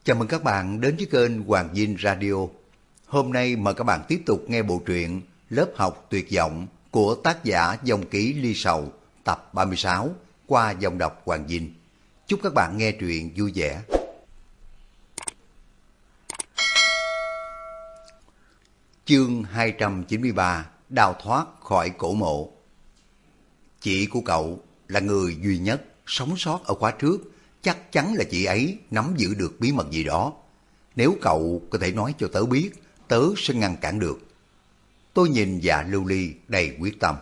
Chào mừng các bạn đến với kênh Hoàng Dinh Radio. Hôm nay mời các bạn tiếp tục nghe bộ truyện Lớp học tuyệt vọng của tác giả Dòng Ký Ly Sầu tập 36 qua giọng đọc Hoàng Dinh. Chúc các bạn nghe truyện vui vẻ. Chương 293: Đào thoát khỏi cổ mộ. Chị của cậu là người duy nhất sống sót ở khóa trước. Chắc chắn là chị ấy nắm giữ được bí mật gì đó. Nếu cậu có thể nói cho tớ biết, tớ sẽ ngăn cản được. Tôi nhìn Dạ Lưu Ly đầy quyết tâm.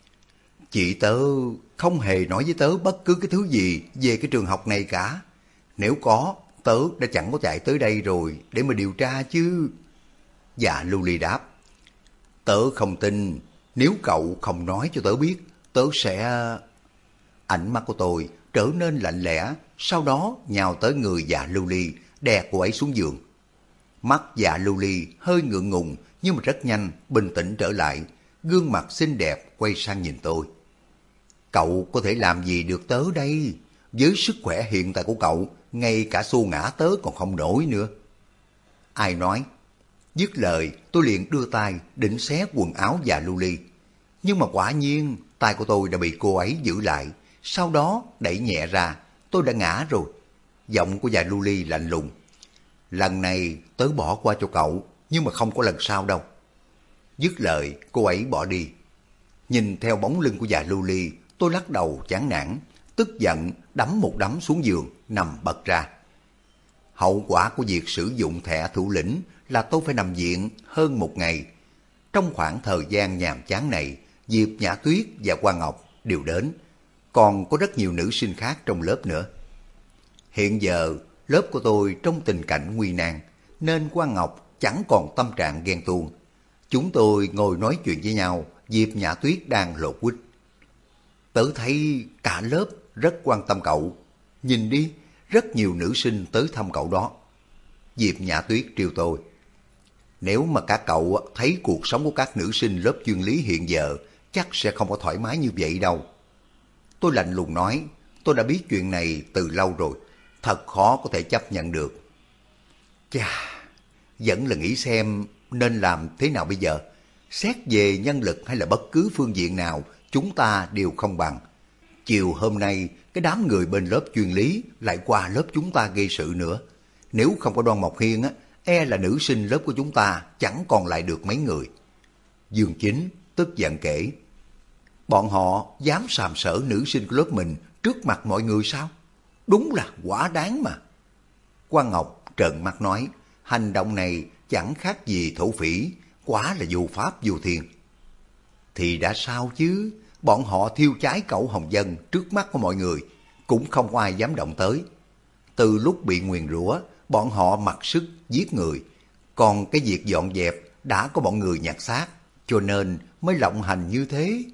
Chị tớ không hề nói với tớ bất cứ cái thứ gì về cái trường học này cả. Nếu có, tớ đã chẳng có chạy tới đây rồi để mà điều tra chứ. Dạ Lưu Ly đáp. Tớ không tin, nếu cậu không nói cho tớ biết, tớ sẽ... Ánh mắt của tôi trở nên lạnh lẽo, sau đó nhào tới người Dạ Lưu Ly, đè cô ấy xuống giường. Mắt Dạ Lưu Ly hơi ngượng ngùng nhưng mà rất nhanh bình tĩnh trở lại, gương mặt xinh đẹp quay sang nhìn tôi. Cậu có thể làm gì được tớ đây? Với sức khỏe hiện tại của cậu, ngay cả xô ngã tớ còn không nổi nữa. Ai nói? Dứt lời, tôi liền đưa tay định xé quần áo Dạ Lưu Ly. Nhưng mà quả nhiên, tay của tôi đã bị cô ấy giữ lại. Sau đó đẩy nhẹ ra, tôi đã ngã rồi. Giọng của Dạ Lưu Ly lạnh lùng. Lần này tớ bỏ qua cho cậu, nhưng mà không có lần sau đâu. Dứt lời, cô ấy bỏ đi. Nhìn theo bóng lưng của Dạ Lưu Ly, tôi lắc đầu chán nản, tức giận đấm một đấm xuống giường, nằm bật ra. Hậu quả của việc sử dụng thẻ thủ lĩnh là tôi phải nằm viện hơn một ngày. Trong khoảng thời gian nhàm chán này, Diệp Nhã Tuyết và Hoa Ngọc đều đến. Còn có rất nhiều nữ sinh khác trong lớp nữa. Hiện giờ, lớp của tôi trong tình cảnh nguy nan, nên Hoa Ngọc chẳng còn tâm trạng ghen tuông. Chúng tôi ngồi nói chuyện với nhau, Diệp Nhã Tuyết đang lột quýt. Tớ thấy cả lớp rất quan tâm cậu. Nhìn đi, rất nhiều nữ sinh tới thăm cậu đó. Diệp Nhã Tuyết trêu tôi. Nếu mà các cậu thấy cuộc sống của các nữ sinh lớp chuyên lý hiện giờ, chắc sẽ không có thoải mái như vậy đâu. Tôi lạnh lùng nói, tôi đã biết chuyện này từ lâu rồi, thật khó có thể chấp nhận được. Chà, vẫn là nghĩ xem nên làm thế nào bây giờ. Xét về nhân lực hay là bất cứ phương diện nào, chúng ta đều không bằng. Chiều hôm nay, cái đám người bên lớp chuyên lý lại qua lớp chúng ta gây sự nữa. Nếu không có Đoan Mộc Hiên á, e là nữ sinh lớp của chúng ta chẳng còn lại được mấy người. Dương Chính tức giận kể. Bọn họ dám sàm sỡ nữ sinh của lớp mình trước mặt mọi người sao? Đúng là quá đáng mà. Quang Ngọc trợn mắt nói, hành động này chẳng khác gì thổ phỉ, quá là vô pháp vô thiên. Thì đã sao chứ, bọn họ thiêu cháy cậu Hồng Dân trước mắt của mọi người, cũng không có ai dám động tới. Từ lúc bị nguyền rủa, bọn họ mặc sức giết người, còn cái việc dọn dẹp đã có bọn người nhặt xác, cho nên mới lộng hành như thế.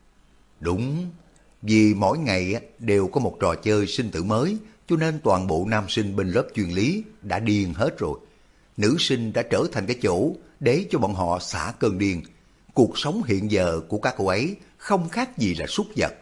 Đúng, vì mỗi ngày đều có một trò chơi sinh tử mới, cho nên toàn bộ nam sinh bên lớp chuyên lý đã điên hết rồi. Nữ sinh đã trở thành cái chỗ để cho bọn họ xả cơn điên. Cuộc sống hiện giờ của các cô ấy không khác gì là súc vật.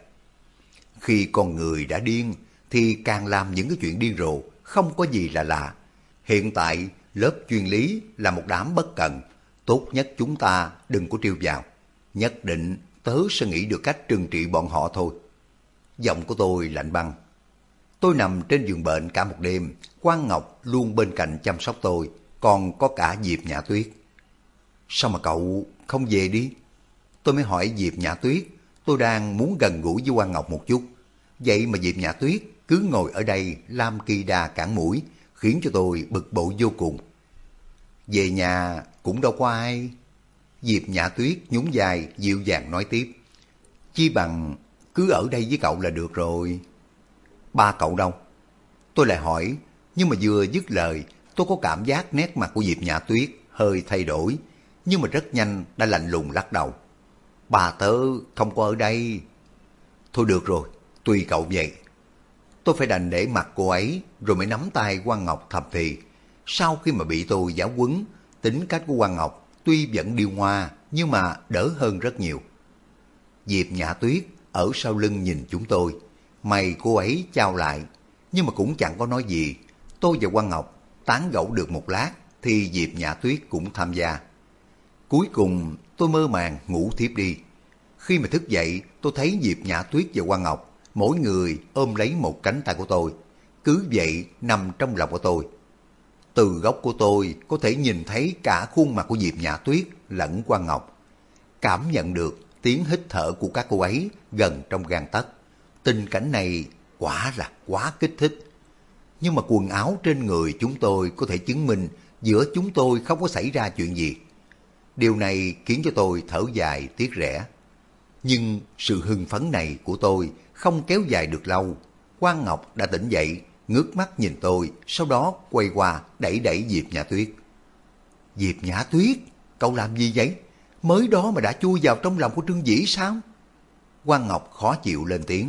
Khi con người đã điên thì càng làm những cái chuyện điên rồ, không có gì là lạ. Hiện tại lớp chuyên lý là một đám bất cần, tốt nhất chúng ta đừng có trêu vào. Nhất định tớ sẽ nghĩ được cách trừng trị bọn họ thôi. Giọng của tôi lạnh băng. Tôi nằm trên giường bệnh cả một đêm, Quang Ngọc luôn bên cạnh chăm sóc tôi, còn có cả Diệp Nhã Tuyết. Sao mà cậu không về đi? Tôi mới hỏi Diệp Nhã Tuyết, tôi đang muốn gần gũi với Quang Ngọc một chút. Vậy mà Diệp Nhã Tuyết cứ ngồi ở đây làm kỳ đà cản mũi, khiến cho tôi bực bội vô cùng. Về nhà cũng đâu có ai. Diệp Nhã Tuyết nhún vai dịu dàng nói tiếp. Chi bằng cứ ở đây với cậu là được rồi. Ba cậu đâu? Tôi lại hỏi, nhưng mà vừa dứt lời, tôi có cảm giác nét mặt của Diệp Nhã Tuyết hơi thay đổi, nhưng mà rất nhanh đã lạnh lùng lắc đầu. Bà tớ không có ở đây. Thôi được rồi, tùy cậu vậy. Tôi phải đành để mặt cô ấy, rồi mới nắm tay Quang Ngọc thầm thì. Sau khi mà bị tôi giáo huấn, tính cách của Quang Ngọc tuy vẫn điêu ngoa, nhưng mà đỡ hơn rất nhiều. Diệp Nhã Tuyết ở sau lưng nhìn chúng tôi. Mày cô ấy chau lại, nhưng mà cũng chẳng có nói gì. Tôi và Quang Ngọc Tán gẫu được một lát thì Diệp Nhã Tuyết cũng tham gia. Cuối cùng tôi mơ màng ngủ thiếp đi. Khi mà thức dậy, tôi thấy Diệp Nhã Tuyết và Quan Ngọc mỗi người ôm lấy một cánh tay của tôi, cứ vậy nằm trong lòng của tôi. Từ góc của tôi có thể nhìn thấy cả khuôn mặt của Diệp Nhã Tuyết lẫn Quan Ngọc. Cảm nhận được tiếng hít thở của các cô ấy gần trong gang tấc. Tình cảnh này quả là quá kích thích. Nhưng mà quần áo trên người chúng tôi có thể chứng minh giữa chúng tôi không có xảy ra chuyện gì. Điều này khiến cho tôi thở dài tiếc rẻ. Nhưng sự hưng phấn này của tôi không kéo dài được lâu. Quan Ngọc đã tỉnh dậy, ngước mắt nhìn tôi, sau đó quay qua đẩy đẩy Diệp Nhã Tuyết. Diệp Nhã Tuyết, cậu làm gì vậy? Mới đó mà đã chui vào trong lòng của Trương Dĩ sao? Quan Ngọc khó chịu lên tiếng.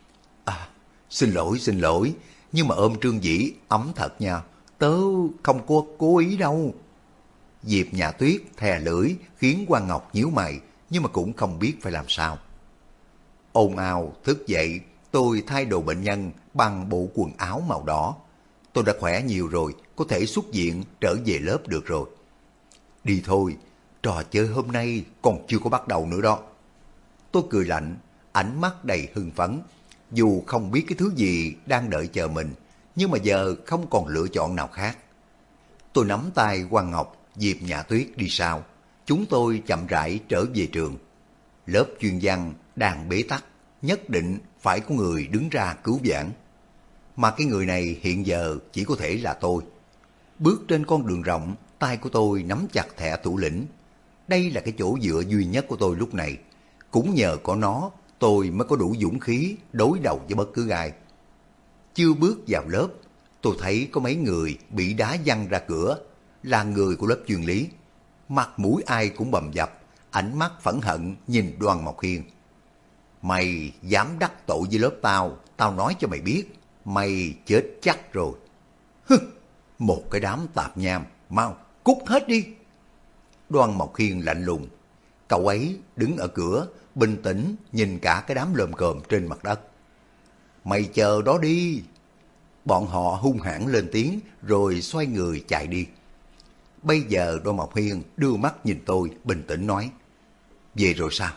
Xin lỗi, nhưng mà ôm Trương Dĩ ấm thật nha, tớ không có cố ý đâu. Diệp Nhã Tuyết thè lưỡi khiến Quan Ngọc nhíu mày, nhưng mà cũng không biết phải làm sao. Ồn ào thức dậy, tôi thay đồ bệnh nhân bằng bộ quần áo màu đỏ. Tôi đã khỏe nhiều rồi, có thể xuất viện trở về lớp được rồi. Đi thôi, trò chơi hôm nay còn chưa có bắt đầu nữa đó. Tôi cười lạnh, ánh mắt đầy hưng phấn. Dù không biết cái thứ gì đang đợi chờ mình, nhưng mà giờ không còn lựa chọn nào khác. Tôi nắm tay Quan Ngọc, Diệp Nhã Tuyết đi sau. Chúng tôi chậm rãi trở về trường. Lớp chuyên văn đang bế tắc, nhất định phải có người đứng ra cứu vãn. Mà cái người này hiện giờ chỉ có thể là tôi. Bước trên con đường rộng, tay của tôi nắm chặt thẻ thủ lĩnh. Đây là cái chỗ dựa duy nhất của tôi lúc này. Cũng nhờ có nó, tôi mới có đủ dũng khí đối đầu với bất cứ ai. Chưa bước vào lớp, tôi thấy có mấy người bị đá văng ra cửa, là người của lớp chuyên lý. Mặt mũi ai cũng bầm dập, ánh mắt phẫn hận nhìn Đoàn Mộc Hiên. Mày dám đắc tội với lớp tao, tao nói cho mày biết, mày chết chắc rồi. Hứ, một cái đám tạp nham, mau cút hết đi. Đoàn Mộc Hiên lạnh lùng, cậu ấy đứng ở cửa, bình tĩnh nhìn cả cái đám lồm cồm trên mặt đất. Mày chờ đó đi. Bọn họ hung hãn lên tiếng rồi xoay người chạy đi. Bây giờ Đoàn Mộc Hiên đưa mắt nhìn tôi bình tĩnh nói, về rồi sao?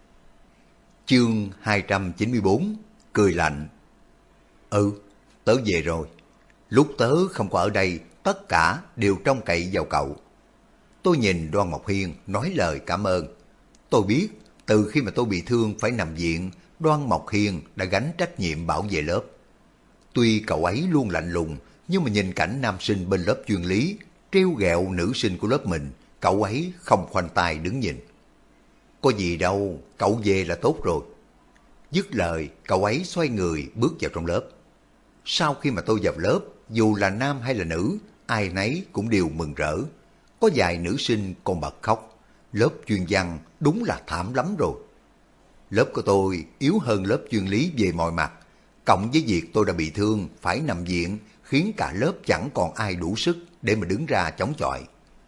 Chương 294, cười lạnh. Tớ về rồi. Lúc tớ không có ở đây, tất cả đều trông cậy vào cậu. Tôi nhìn Đoàn Mộc Hiên nói lời cảm ơn. Tôi biết từ khi mà tôi bị thương phải nằm viện, Đoàn Mộc Hiên đã gánh trách nhiệm bảo vệ lớp. Tuy cậu ấy luôn lạnh lùng, nhưng mà nhìn cảnh nam sinh bên lớp chuyên lý trêu ghẹo nữ sinh của lớp mình, cậu ấy không khoanh tay đứng nhìn. Có gì đâu, cậu về là tốt rồi. Dứt lời, cậu ấy xoay người bước vào trong lớp. Sau khi mà tôi vào lớp, dù là nam hay là nữ, ai nấy cũng đều mừng rỡ. Có vài nữ sinh còn bật khóc. Lớp chuyên văn đúng là thảm lắm rồi. Lớp của tôi yếu hơn lớp chuyên lý về mọi mặt. Cộng với việc tôi đã bị thương, phải nằm viện, khiến cả lớp chẳng còn ai đủ sức để mà đứng ra chống chọi.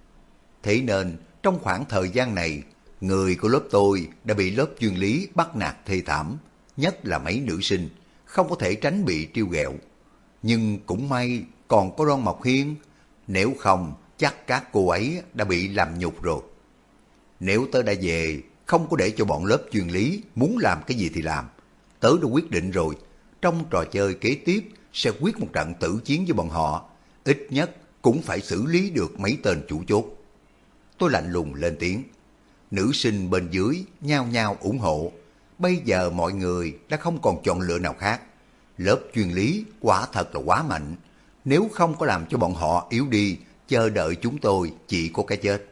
Thế nên, trong khoảng thời gian này, người của lớp tôi đã bị lớp chuyên lý bắt nạt thê thảm, nhất là mấy nữ sinh, không có thể tránh bị trêu ghẹo. Nhưng cũng may còn có Đoàn Mộc Hiên, nếu không chắc các cô ấy đã bị làm nhục rồi. Nếu tớ đã về, không có để cho bọn lớp chuyên lý muốn làm cái gì thì làm. Tớ đã quyết định rồi, trong trò chơi kế tiếp sẽ quyết một trận tử chiến với bọn họ, ít nhất cũng phải xử lý được mấy tên chủ chốt. Tôi lạnh lùng lên tiếng. Nữ sinh bên dưới nhao nhao ủng hộ. Bây giờ mọi người đã không còn chọn lựa nào khác. Lớp chuyên lý quả thật là quá mạnh. Nếu không có làm cho bọn họ yếu đi, chờ đợi chúng tôi chỉ có cái chết.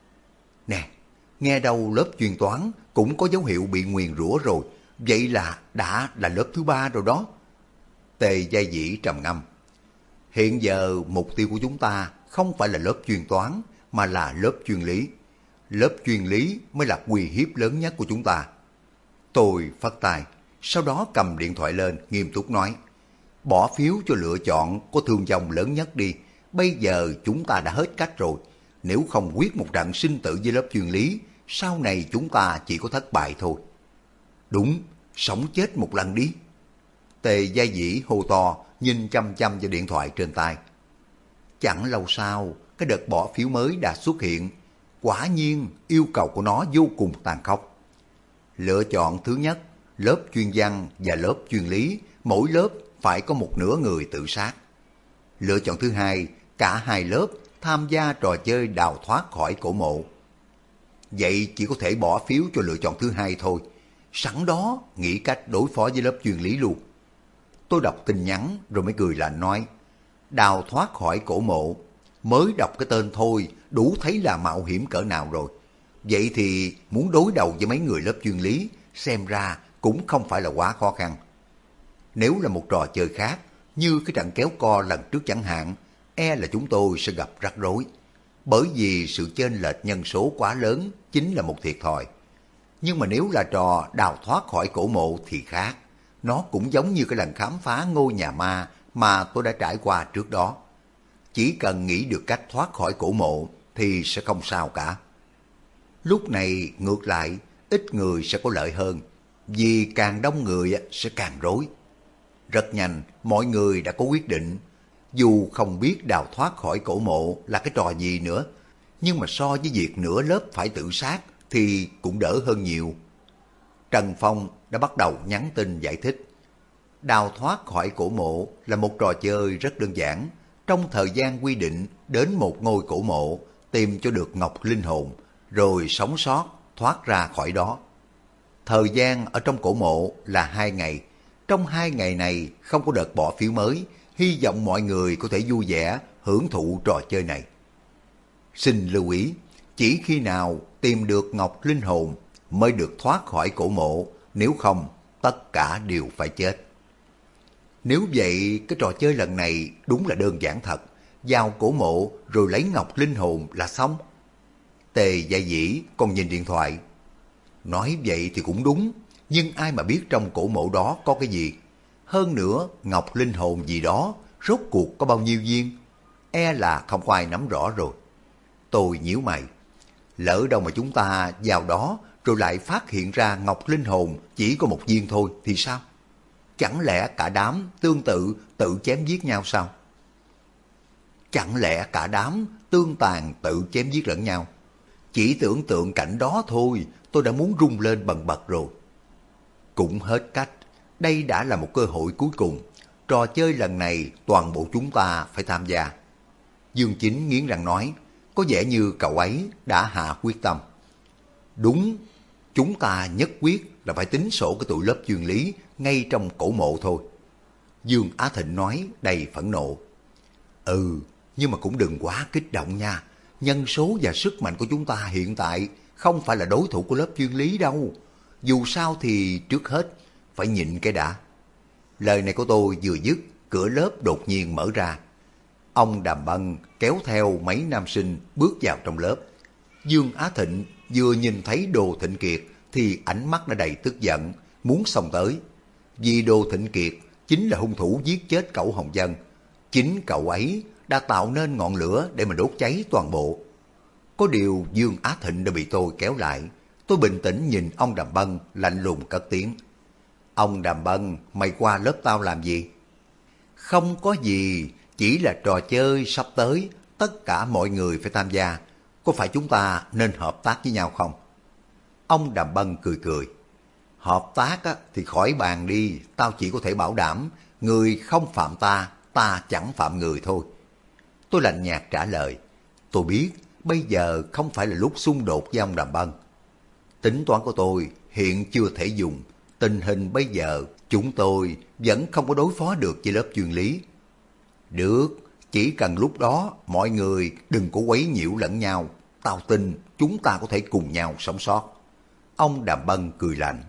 Nè, nghe đâu lớp chuyên toán cũng có dấu hiệu bị nguyền rủa rồi. Vậy là đã là lớp thứ 3 rồi đó. Tề Giai Dĩ trầm ngâm. Hiện giờ mục tiêu của chúng ta không phải là lớp chuyên toán, mà là lớp chuyên lý. Lớp chuyên lý mới là uy hiếp lớn nhất của chúng ta. Tôi phất tay, sau đó cầm điện thoại lên nghiêm túc nói. Bỏ phiếu cho lựa chọn có thương vong lớn nhất đi. Bây giờ chúng ta đã hết cách rồi. Nếu không quyết một trận sinh tử với lớp chuyên lý, sau này chúng ta chỉ có thất bại thôi. Đúng, sống chết một lần đi. Tề Giai Dĩ hô to, nhìn chăm chăm vào điện thoại trên tay. Chẳng lâu sau, cái đợt bỏ phiếu mới đã xuất hiện. Quả nhiên, yêu cầu của nó vô cùng tàn khốc. Lựa chọn thứ nhất, lớp chuyên văn và lớp chuyên lý, mỗi lớp phải có một nửa người tự sát. Lựa chọn thứ hai, cả hai lớp tham gia trò chơi đào thoát khỏi cổ mộ. Vậy chỉ có thể bỏ phiếu cho lựa chọn thứ hai thôi. Sẵn đó nghĩ cách đối phó với lớp chuyên lý luôn. Tôi đọc tin nhắn rồi mới cười lạnh nói, đào thoát khỏi cổ mộ, mới đọc cái tên thôi đủ thấy là mạo hiểm cỡ nào rồi. Vậy thì muốn đối đầu với mấy người lớp chuyên lý, xem ra cũng không phải là quá khó khăn. Nếu là một trò chơi khác, như cái trận kéo co lần trước chẳng hạn, e là chúng tôi sẽ gặp rắc rối. Bởi vì sự chênh lệch nhân số quá lớn chính là một thiệt thòi. Nhưng mà nếu là trò đào thoát khỏi cổ mộ thì khác. Nó cũng giống như cái lần khám phá ngôi nhà ma mà tôi đã trải qua trước đó. Chỉ cần nghĩ được cách thoát khỏi cổ mộ thì sẽ không sao cả. Lúc này ngược lại, ít người sẽ có lợi hơn, vì càng đông người sẽ càng rối. Rất nhanh, mọi người đã có quyết định. Dù không biết đào thoát khỏi cổ mộ là cái trò gì nữa, nhưng mà so với việc nửa lớp phải tự sát thì cũng đỡ hơn nhiều. Trần Phong đã bắt đầu nhắn tin giải thích. Đào thoát khỏi cổ mộ là một trò chơi rất đơn giản. Trong thời gian quy định, đến một ngôi cổ mộ, tìm cho được ngọc linh hồn, rồi sống sót, thoát ra khỏi đó. Thời gian ở trong cổ mộ là 2 ngày. Trong 2 ngày này không có đợt bỏ phiếu mới, hy vọng mọi người có thể vui vẻ, hưởng thụ trò chơi này. Xin lưu ý, chỉ khi nào tìm được ngọc linh hồn mới được thoát khỏi cổ mộ, nếu không, tất cả đều phải chết. Nếu vậy, cái trò chơi lần này đúng là đơn giản thật. Vào cổ mộ rồi lấy ngọc linh hồn là xong. Tề Gia Dĩ còn nhìn điện thoại. Nói vậy thì cũng đúng, nhưng ai mà biết trong cổ mộ đó có cái gì. Hơn nữa, ngọc linh hồn gì đó, rốt cuộc có bao nhiêu viên? E là không có ai nắm rõ rồi. Tôi nhíu mày. Lỡ đâu mà chúng ta vào đó rồi lại phát hiện ra ngọc linh hồn chỉ có một viên thôi thì sao? Chẳng lẽ cả đám tương tự tự chém giết nhau sao? Chẳng lẽ cả đám tương tàn tự chém giết lẫn nhau? Chỉ tưởng tượng cảnh đó thôi, tôi đã muốn rung lên bần bật rồi. Cũng hết cách, đây đã là một cơ hội cuối cùng. Trò chơi lần này toàn bộ chúng ta phải tham gia. Dương Chính nghiến răng nói, có vẻ như cậu ấy đã hạ quyết tâm. Đúng, chúng ta nhất quyết là phải tính sổ cái tụi lớp chuyên lý ngay trong cổ mộ thôi. Dương Á Thịnh nói đầy phẫn nộ. Ừ, nhưng mà cũng đừng quá kích động nha. Nhân số và sức mạnh của chúng ta hiện tại không phải là đối thủ của lớp chuyên lý đâu. Dù sao thì trước hết phải nhịn cái đã. Lời này của tôi vừa dứt, cửa lớp đột nhiên mở ra. Ông Đàm Bân kéo theo mấy nam sinh bước vào trong lớp. Dương Á Thịnh vừa nhìn thấy Đồ Thịnh Kiệt thì ánh mắt đã đầy tức giận, muốn xông tới. Vì Đồ Thịnh Kiệt chính là hung thủ giết chết cậu Hồng Dân. Chính cậu ấy đã tạo nên ngọn lửa để mà đốt cháy toàn bộ. Có điều Dương Á Thịnh đã bị tôi kéo lại. Tôi bình tĩnh nhìn ông Đàm Bân lạnh lùng cất tiếng. Ông Đàm Bân, mày qua lớp tao làm gì? Không có gì, chỉ là trò chơi sắp tới, tất cả mọi người phải tham gia. Có phải chúng ta nên hợp tác với nhau không? Ông Đàm Bân cười cười. Hợp tác á, thì khỏi bàn đi, tao chỉ có thể bảo đảm, người không phạm ta, ta chẳng phạm người thôi. Tôi lạnh nhạt trả lời. Tôi biết, bây giờ không phải là lúc xung đột với ông Đàm Bân. Tính toán của tôi hiện chưa thể dùng. Tình hình bây giờ chúng tôi vẫn không có đối phó được với lớp chuyên lý. Được, chỉ cần lúc đó mọi người đừng có quấy nhiễu lẫn nhau. Tao tin chúng ta có thể cùng nhau sống sót. Ông Đàm Bân cười lạnh.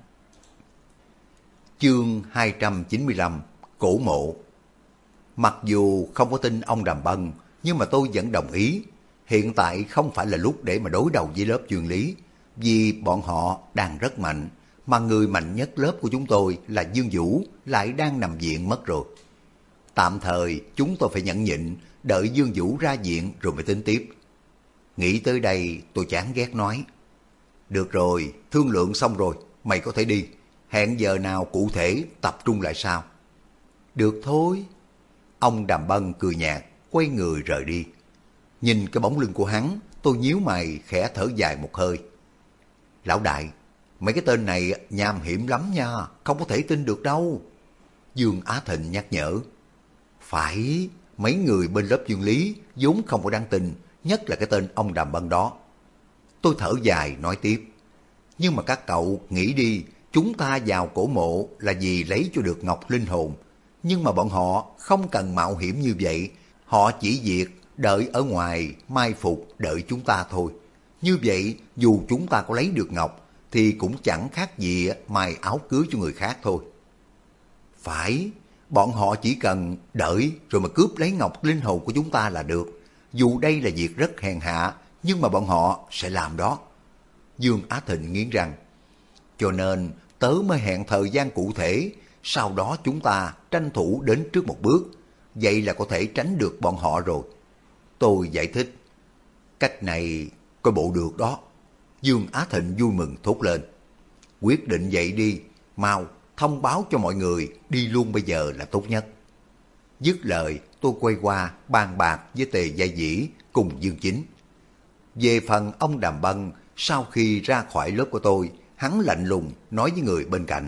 Chương 295 Cổ mộ. Mặc dù không có tin ông Đàm Bân, nhưng mà tôi vẫn đồng ý. Hiện tại không phải là lúc để mà đối đầu với lớp chuyên lý, vì bọn họ đang rất mạnh, mà người mạnh nhất lớp của chúng tôi là Dương Vũ lại đang nằm viện mất rồi. Tạm thời chúng tôi phải nhẫn nhịn, đợi Dương Vũ ra viện rồi mới tính tiếp. Nghĩ tới đây tôi chán ghét nói. Được rồi, thương lượng xong rồi, mày có thể đi. Hẹn giờ nào cụ thể tập trung lại sao? Được thôi. Ông Đàm Bân cười nhạt, quay người rời đi. Nhìn cái bóng lưng của hắn, tôi nhíu mày khẽ thở dài một hơi. Lão đại, mấy cái tên này nham hiểm lắm nha, không có thể tin được đâu. Dương Á Thịnh nhắc nhở. Phải, mấy người bên lớp Dương Lý vốn không có đáng tin, nhất là cái tên ông Đàm Bân đó. Tôi thở dài nói tiếp. Nhưng mà các cậu nghĩ đi, chúng ta vào cổ mộ là vì lấy cho được ngọc linh hồn. Nhưng mà bọn họ không cần mạo hiểm như vậy, họ chỉ việc đợi ở ngoài mai phục đợi chúng ta thôi. Như vậy dù chúng ta có lấy được ngọc thì cũng chẳng khác gì mai áo cưới cho người khác thôi. Phải, bọn họ chỉ cần đợi rồi mà cướp lấy ngọc linh hồn của chúng ta là được. Dù đây là việc rất hèn hạ, nhưng mà bọn họ sẽ làm đó. Dương Á Thịnh nghiến răng. Cho nên tớ mới hẹn thời gian cụ thể, sau đó chúng ta tranh thủ đến trước một bước. Vậy là có thể tránh được bọn họ rồi. Tôi giải thích. Cách này coi bộ được đó. Dương Á Thịnh vui mừng thốt lên. Quyết định vậy đi, mau thông báo cho mọi người đi luôn bây giờ là tốt nhất. Dứt lời tôi quay qua bàn bạc với Tề Gia Dĩ cùng Dương Chính. Về phần ông Đàm Bân, sau khi ra khỏi lớp của tôi, hắn lạnh lùng nói với người bên cạnh.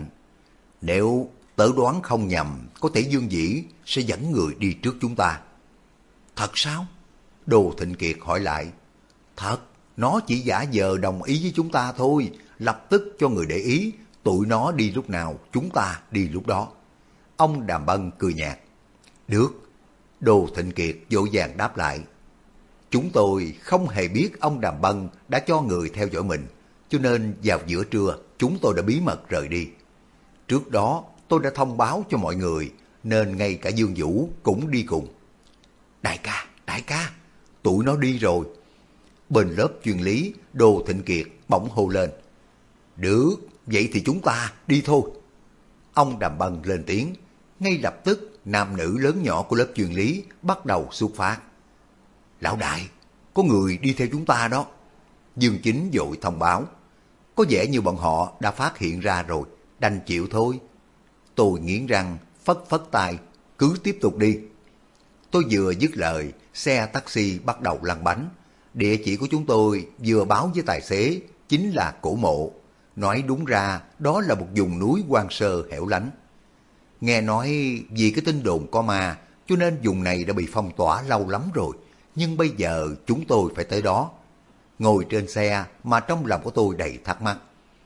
Nếu tớ đoán không nhầm, có thể Dương Dĩ sẽ dẫn người đi trước chúng ta. Thật sao? Đồ Thịnh Kiệt hỏi lại. Thật, nó chỉ giả vờ đồng ý với chúng ta thôi, lập tức cho người để ý, tụi nó đi lúc nào, chúng ta đi lúc đó. Ông Đàm Bân cười nhạt. Được. Đồ Thịnh Kiệt vội vàng đáp lại. Chúng tôi không hề biết ông Đàm Bân đã cho người theo dõi mình, cho nên vào giữa trưa chúng tôi đã bí mật rời đi. Trước đó tôi đã thông báo cho mọi người, nên ngay cả Dương Vũ cũng đi cùng. Đại ca, tụi nó đi rồi. Bên lớp chuyên lý, Đồ Thịnh Kiệt bỗng hô lên. Được, vậy thì chúng ta đi thôi. Ông Đàm Bân lên tiếng, ngay lập tức nam nữ lớn nhỏ của lớp chuyên lý bắt đầu xuất phát. Lão đại, có người đi theo chúng ta đó. Dương Chính vội thông báo. Có vẻ như bọn họ đã phát hiện ra rồi, đành chịu thôi. Tôi nghiến răng, phất phất tay, cứ tiếp tục đi. Tôi vừa dứt lời, xe taxi bắt đầu lăn bánh. Địa chỉ của chúng tôi vừa báo với tài xế chính là cổ mộ. Nói đúng ra đó là một vùng núi hoang sơ hẻo lánh. Nghe nói vì cái tin đồn có ma, cho nên vùng này đã bị phong tỏa lâu lắm rồi. Nhưng bây giờ chúng tôi phải tới đó. Ngồi trên xe mà trong lòng của tôi đầy thắc mắc.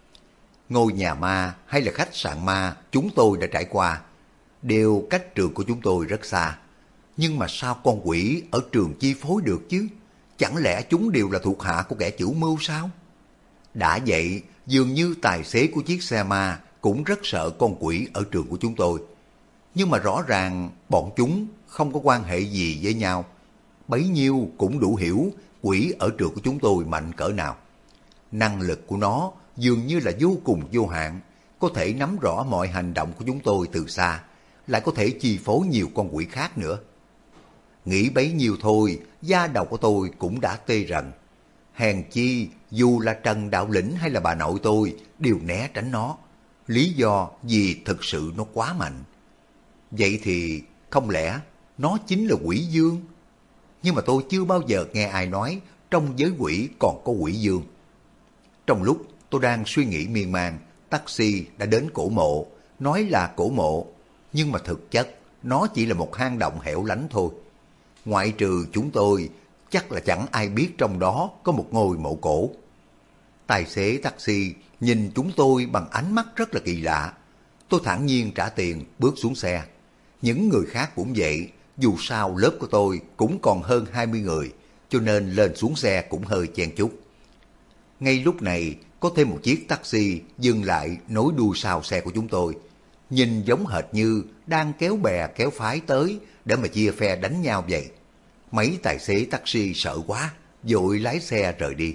Ngôi nhà ma hay là khách sạn ma chúng tôi đã trải qua, đều cách trường của chúng tôi rất xa. Nhưng mà sao con quỷ ở trường chi phối được chứ? Chẳng lẽ chúng đều là thuộc hạ của kẻ chủ mưu sao? Đã vậy, dường như tài xế của chiếc xe ma cũng rất sợ con quỷ ở trường của chúng tôi. Nhưng mà rõ ràng bọn chúng không có quan hệ gì với nhau. Bấy nhiêu cũng đủ hiểu quỷ ở trường của chúng tôi mạnh cỡ nào. Năng lực của nó dường như là vô cùng vô hạn, có thể nắm rõ mọi hành động của chúng tôi từ xa, lại có thể chi phối nhiều con quỷ khác nữa. Nghĩ bấy nhiêu thôi, da đầu của tôi cũng đã tê rần. Hèn chi, dù là Trần Đạo Lĩnh hay là bà nội tôi đều né tránh nó. Lý do vì thực sự nó quá mạnh. Vậy thì không lẽ nó chính là quỷ dương? Nhưng mà tôi chưa bao giờ nghe ai nói trong giới quỷ còn có quỷ dương. Trong lúc tôi đang suy nghĩ miên man, taxi đã đến cổ mộ. Nói là cổ mộ, nhưng mà thực chất nó chỉ là một hang động hẻo lánh thôi. Ngoại trừ chúng tôi, chắc là chẳng ai biết trong đó có một ngôi mộ cổ. Tài xế taxi nhìn chúng tôi bằng ánh mắt rất là kỳ lạ. Tôi thản nhiên trả tiền, bước xuống xe. Những người khác cũng vậy, dù sao lớp của tôi cũng còn hơn 20 người, cho nên lên xuống xe cũng hơi chen chúc. Ngay lúc này, có thêm một chiếc taxi dừng lại nối đuôi sau xe của chúng tôi. Nhìn giống hệt như đang kéo bè kéo phái tới để mà chia phe đánh nhau vậy. Mấy tài xế taxi sợ quá, vội lái xe rời đi.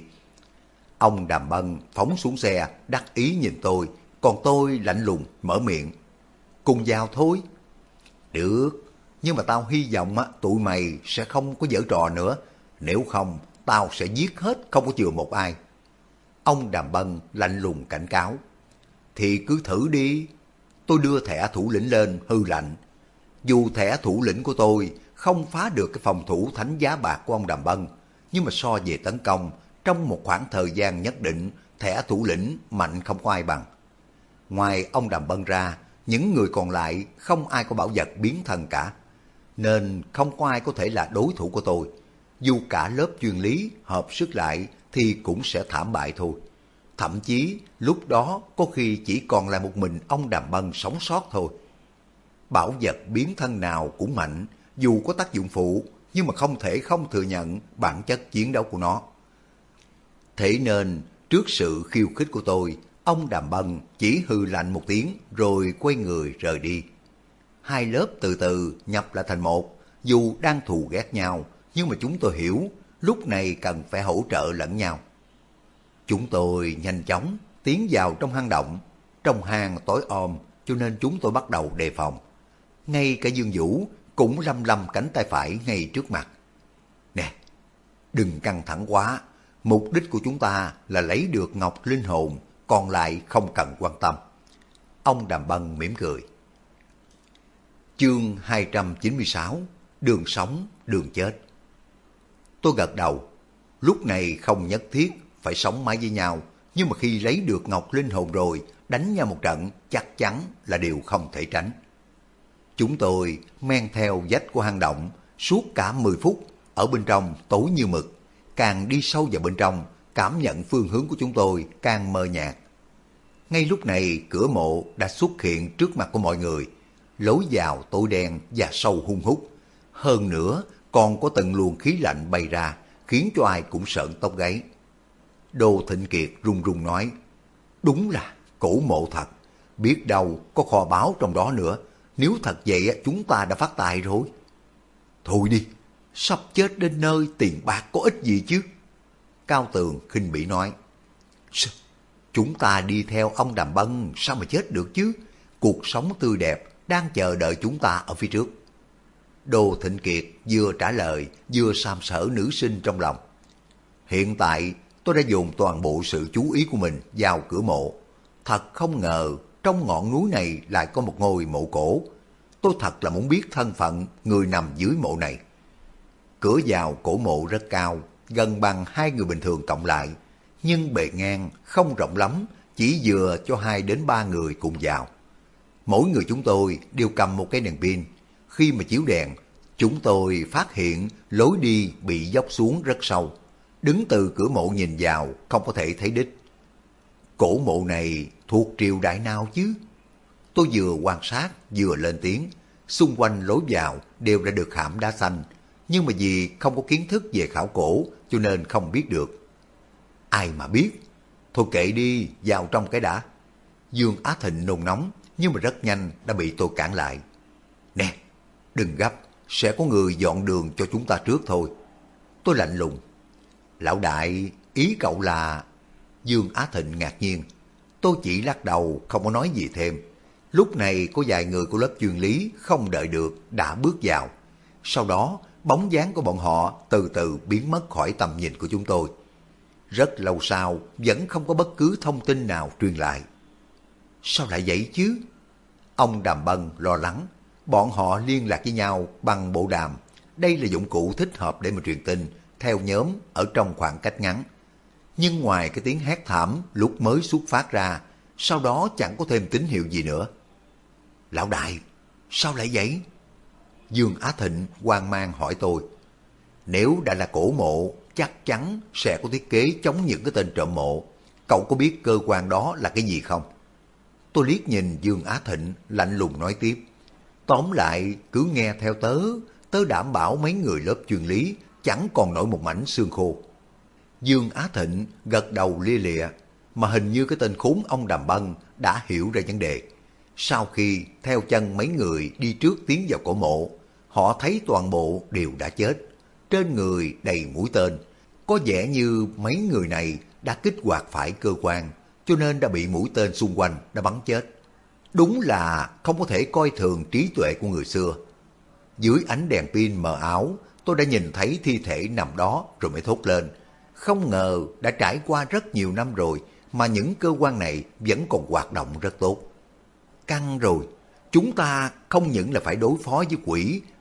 Ông Đàm Bân phóng xuống xe, đắc ý nhìn tôi, còn tôi lạnh lùng mở miệng. Cùng vào thôi. Được, nhưng mà tao hy vọng tụi mày sẽ không có giở trò nữa. Nếu không, tao sẽ giết hết không có chừa một ai. Ông Đàm Bân lạnh lùng cảnh cáo. Thì cứ thử đi. Tôi đưa thẻ thủ lĩnh lên hư lạnh. Dù thẻ thủ lĩnh của tôi không phá được cái phòng thủ thánh giá bạc của ông Đàm Bân, nhưng mà so về tấn công, trong một khoảng thời gian nhất định, thẻ thủ lĩnh mạnh không có ai bằng. Ngoài ông Đàm Bân ra, những người còn lại không ai có bảo vật biến thân cả, nên không có ai có thể là đối thủ của tôi. Dù cả lớp chuyên lý hợp sức lại thì cũng sẽ thảm bại thôi. Thậm chí lúc đó có khi chỉ còn là một mình ông Đàm Bân sống sót thôi. Bảo vật biến thân nào cũng mạnh, dù có tác dụng phụ, nhưng mà không thể không thừa nhận bản chất chiến đấu của nó. Thế nên, trước sự khiêu khích của tôi, ông Đàm Bân chỉ hừ lạnh một tiếng rồi quay người rời đi. Hai lớp từ từ nhập lại thành một, dù đang thù ghét nhau, nhưng mà chúng tôi hiểu lúc này cần phải hỗ trợ lẫn nhau. Chúng tôi nhanh chóng tiến vào trong hang động. Trong hang tối om cho nên chúng tôi bắt đầu đề phòng. Ngay cả Dương Vũ cũng lăm lăm cánh tay phải ngay trước mặt. Nè, đừng căng thẳng quá. Mục đích của chúng ta là lấy được ngọc linh hồn, còn lại không cần quan tâm. Ông Đàm Bân mỉm cười. Chương 296, đường sống, đường chết. Tôi gật đầu. Lúc này không nhất thiết phải sống mãi với nhau, nhưng mà khi lấy được ngọc linh hồn rồi, đánh nhau một trận chắc chắn là điều không thể tránh. Chúng tôi men theo vách của hang động suốt cả 10 phút, ở bên trong tối như mực. Càng đi sâu vào bên trong, cảm nhận phương hướng của chúng tôi càng mờ nhạt. Ngay lúc này cửa mộ đã xuất hiện trước mặt của mọi người. Lối vào tối đen và sâu hun hút. Hơn nữa còn có từng luồng khí lạnh bay ra, khiến cho ai cũng sợn tóc gáy. Đô Thịnh Kiệt run run nói, đúng là cổ mộ thật, biết đâu có kho báu trong đó nữa, nếu thật vậy chúng ta đã phát tài rồi. Thôi đi, sắp chết đến nơi tiền bạc có ích gì chứ? Cao Tường khinh bỉ nói, chúng ta đi theo ông Đàm Bân sao mà chết được chứ? Cuộc sống tươi đẹp đang chờ đợi chúng ta ở phía trước. Đô Thịnh Kiệt vừa trả lời vừa sàm sỡ nữ sinh trong lòng. Hiện tại tôi đã dồn toàn bộ sự chú ý của mình vào cửa mộ. Thật không ngờ trong ngọn núi này lại có một ngôi mộ cổ. Tôi thật là muốn biết thân phận người nằm dưới mộ này. Cửa vào cổ mộ rất cao, gần bằng hai người bình thường cộng lại, nhưng bề ngang không rộng lắm, chỉ vừa cho 2 đến 3 người cùng vào. Mỗi người chúng tôi đều cầm một cái đèn pin. Khi mà chiếu đèn, chúng tôi phát hiện lối đi bị dốc xuống rất sâu. Đứng từ cửa mộ nhìn vào không có thể thấy đích. Cổ mộ này thuộc triều đại nào chứ? Tôi vừa quan sát vừa lên tiếng. Xung quanh lối vào đều đã được khảm đá xanh, nhưng mà vì không có kiến thức về khảo cổ cho nên không biết được. Ai mà biết? Thôi kệ đi, vào trong cái đã. Dương Á Thịnh nôn nóng, nhưng mà rất nhanh đã bị tôi cản lại. Nè, đừng gấp, sẽ có người dọn đường cho chúng ta trước thôi. Tôi lạnh lùng. Lão đại, ý cậu là... Dương Á Thịnh ngạc nhiên. Tôi chỉ lắc đầu không có nói gì thêm. Lúc này có vài người của lớp chuyên lý không đợi được đã bước vào. Sau đó bóng dáng của bọn họ từ từ biến mất khỏi tầm nhìn của chúng tôi. Rất lâu sau vẫn không có bất cứ thông tin nào truyền lại. Sao lại vậy chứ? Ông Đàm Bân lo lắng. Bọn họ liên lạc với nhau bằng bộ đàm. Đây là dụng cụ thích hợp để mà truyền tin theo nhóm ở trong khoảng cách ngắn. Nhưng ngoài cái tiếng hét thảm lúc mới xuất phát ra, sau đó chẳng có thêm tín hiệu gì nữa. Lão đại, sao lại vậy? Dương Á Thịnh hoang mang hỏi tôi. Nếu đã là cổ mộ, chắc chắn sẽ có thiết kế chống những cái tên trộm mộ. Cậu có biết cơ quan đó là cái gì không? Tôi liếc nhìn Dương Á Thịnh lạnh lùng nói tiếp. Tóm lại cứ nghe theo tớ, tớ đảm bảo mấy người lớp chuyên lý chẳng còn nổi một mảnh xương khô. Dương Á Thịnh gật đầu lia lịa, mà hình như cái tên khốn ông Đàm Bân đã hiểu ra vấn đề. Sau khi theo chân mấy người đi trước tiến vào cổ mộ, họ thấy toàn bộ đều đã chết. Trên người đầy mũi tên, có vẻ như mấy người này đã kích hoạt phải cơ quan, cho nên đã bị mũi tên xung quanh đã bắn chết. Đúng là không có thể coi thường trí tuệ của người xưa. Dưới ánh đèn pin mờ ảo, tôi đã nhìn thấy thi thể nằm đó rồi mới thốt lên. Không ngờ đã trải qua rất nhiều năm rồi mà những cơ quan này vẫn còn hoạt động rất tốt. Căng rồi, chúng ta không những là phải đối phó với quỷ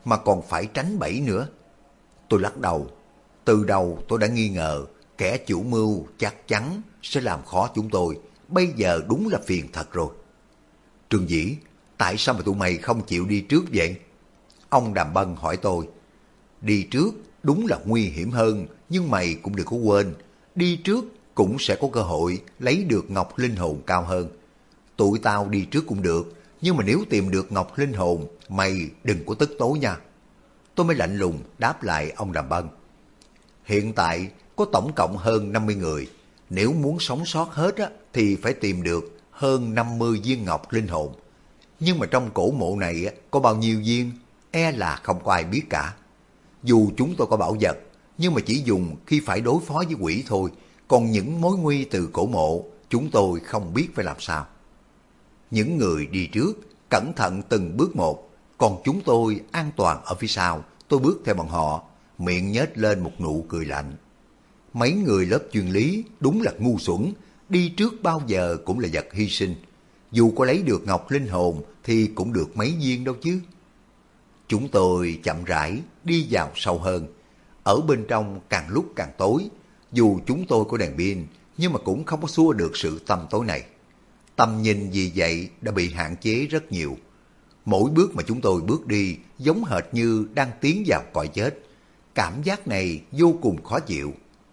mà còn phải tránh bẫy nữa. Tôi lắc đầu. Từ đầu tôi đã nghi ngờ kẻ chủ mưu chắc chắn sẽ làm khó chúng tôi. Bây giờ đúng là phiền thật rồi. Trương Dĩ, tại sao mà tụi mày không chịu đi trước vậy? Ông Đàm Bân hỏi tôi. Đi trước đúng là nguy hiểm hơn, nhưng mày cũng đừng có quên, đi trước cũng sẽ có cơ hội lấy được ngọc linh hồn cao hơn. Tụi tao đi trước cũng được, nhưng mà nếu tìm được ngọc linh hồn, mày đừng có tức tối nha. Tôi mới lạnh lùng đáp lại ông Đàm Bân. Hiện tại có tổng cộng hơn 50 người, nếu muốn sống sót hết á, thì phải tìm được hơn 50 viên ngọc linh hồn. Nhưng mà trong cổ mộ này có bao nhiêu viên, e là không có ai biết cả. Dù chúng tôi có bảo vật, nhưng mà chỉ dùng khi phải đối phó với quỷ thôi, còn những mối nguy từ cổ mộ, chúng tôi không biết phải làm sao. Những người đi trước, cẩn thận từng bước một, còn chúng tôi an toàn ở phía sau. Tôi bước theo bọn họ, miệng nhếch lên một nụ cười lạnh. Mấy người lớp chuyên lý đúng là ngu xuẩn, đi trước bao giờ cũng là vật hy sinh. Dù có lấy được ngọc linh hồn thì cũng được mấy viên đâu chứ. Chúng tôi chậm rãi đi vào sâu hơn. Ở bên trong càng lúc càng tối. Dù chúng tôi có đèn pin, nhưng mà cũng không có xua được sự tăm tối này. Tầm nhìn vì vậy đã bị hạn chế rất nhiều. Mỗi bước mà chúng tôi bước đi giống hệt như đang tiến vào cõi chết. Cảm giác này vô cùng khó chịu.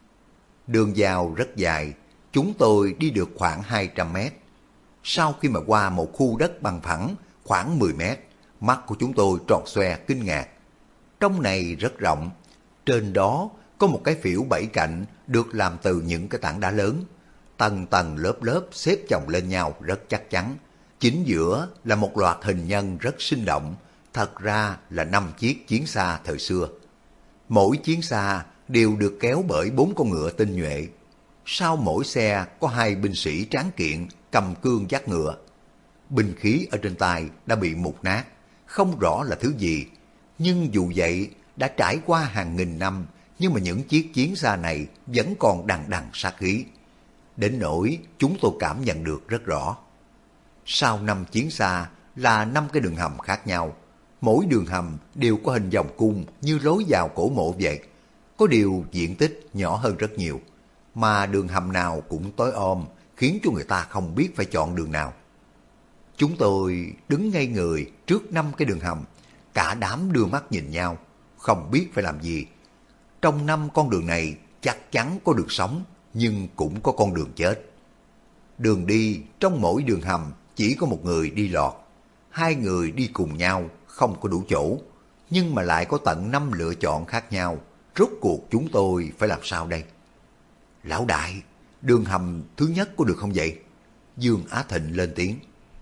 Đường vào rất dài, chúng tôi đi được khoảng 200 mét. Sau khi mà qua một khu đất bằng phẳng khoảng 10 mét, mắt của chúng tôi tròn xoe kinh ngạc. Trong này rất rộng, trên đó có một cái phễu 7 cạnh được làm từ những cái tảng đá lớn. Tầng tầng lớp lớp xếp chồng lên nhau rất chắc chắn. Chính giữa là một loạt hình nhân rất sinh động, thật ra là 5 chiếc chiến xa thời xưa. Mỗi chiến xa đều được kéo bởi 4 con ngựa tinh nhuệ. Sau mỗi xe có 2 binh sĩ tráng kiện cầm cương dắt ngựa. Binh khí ở trên tay đã bị mục nát, không rõ là thứ gì. Nhưng dù vậy, đã trải qua hàng nghìn năm, nhưng mà những chiếc chiến xa này vẫn còn đằng đằng sát khí. Đến nỗi chúng tôi cảm nhận được rất rõ. Sau 5 chiến xa là 5 cái đường hầm khác nhau. Mỗi đường hầm đều có hình vòng cung như lối vào cổ mộ vậy. Có điều diện tích nhỏ hơn rất nhiều. Mà đường hầm nào cũng tối om, khiến cho người ta không biết phải chọn đường nào. Chúng tôi đứng ngây người trước 5 cái đường hầm. Cả đám đưa mắt nhìn nhau, không biết phải làm gì. Trong 5 con đường này chắc chắn có đường sống, nhưng cũng có con đường chết. Đường đi trong mỗi đường hầm chỉ có một người đi lọt. 2 người đi cùng nhau không có đủ chỗ, nhưng mà lại có tận 5 lựa chọn khác nhau. Rốt cuộc chúng tôi phải làm sao đây? Lão đại, đường hầm thứ nhất có được không vậy? Dương Á Thịnh lên tiếng.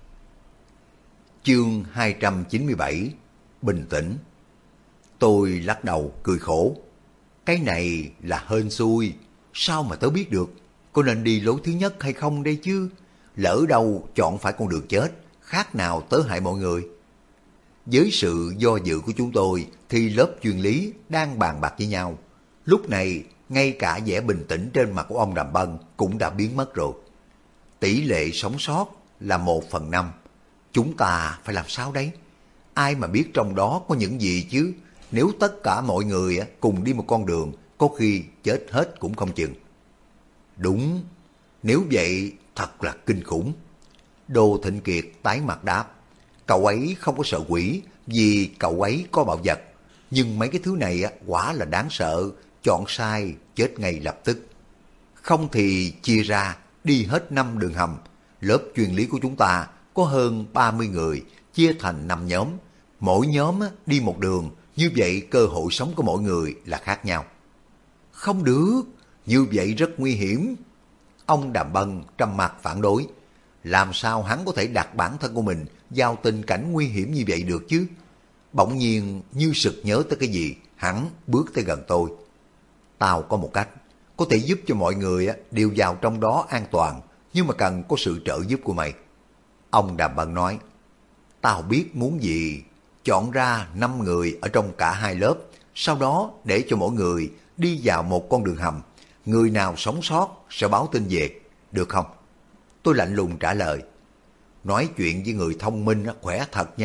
Chương 297, bình tĩnh. Tôi lắc đầu cười khổ. Cái này là hên xui, sao mà tớ biết được? Có nên đi lối thứ nhất hay không đây chứ? Lỡ đâu chọn phải con đường chết, khác nào tớ hại mọi người. Với sự do dự của chúng tôi thì lớp chuyên lý đang bàn bạc với nhau. Lúc này ngay cả vẻ bình tĩnh trên mặt của ông Đàm Bân cũng đã biến mất rồi. Tỷ lệ sống sót là 1/5. Chúng ta phải làm sao đấy? Ai mà biết trong đó có những gì chứ? Nếu tất cả mọi người cùng đi một con đường, có khi chết hết cũng không chừng. Đúng, nếu vậy thật là kinh khủng. Đô Thịnh Kiệt tái mặt đáp. Cậu ấy không có sợ quỷ vì cậu ấy có bảo vật. Nhưng mấy cái thứ này quả là đáng sợ, chọn sai chết ngay lập tức. Không thì chia ra đi hết 5 đường hầm. Lớp chuyên lý của chúng ta có hơn 30 người, chia thành 5 nhóm. Mỗi nhóm đi một đường, như vậy cơ hội sống của mỗi người là khác nhau. Không được, như vậy rất nguy hiểm. Ông Đàm Bân trầm mặt phản đối. Làm sao hắn có thể đặt bản thân của mình vào tình cảnh nguy hiểm như vậy được chứ? Bỗng nhiên như sực nhớ tới cái gì, hắn bước tới gần tôi. Tao có một cách, có thể giúp cho mọi người đều vào trong đó an toàn, nhưng mà cần có sự trợ giúp của mày. Ông Đàm Bân nói, tao biết muốn gì, chọn ra 5 người ở trong cả 2 lớp, sau đó để cho mỗi người đi vào một con đường hầm. Người nào sống sót sẽ báo tin về, được không? Tôi lạnh lùng trả lời. Nói chuyện với người thông minh khỏe thật nha,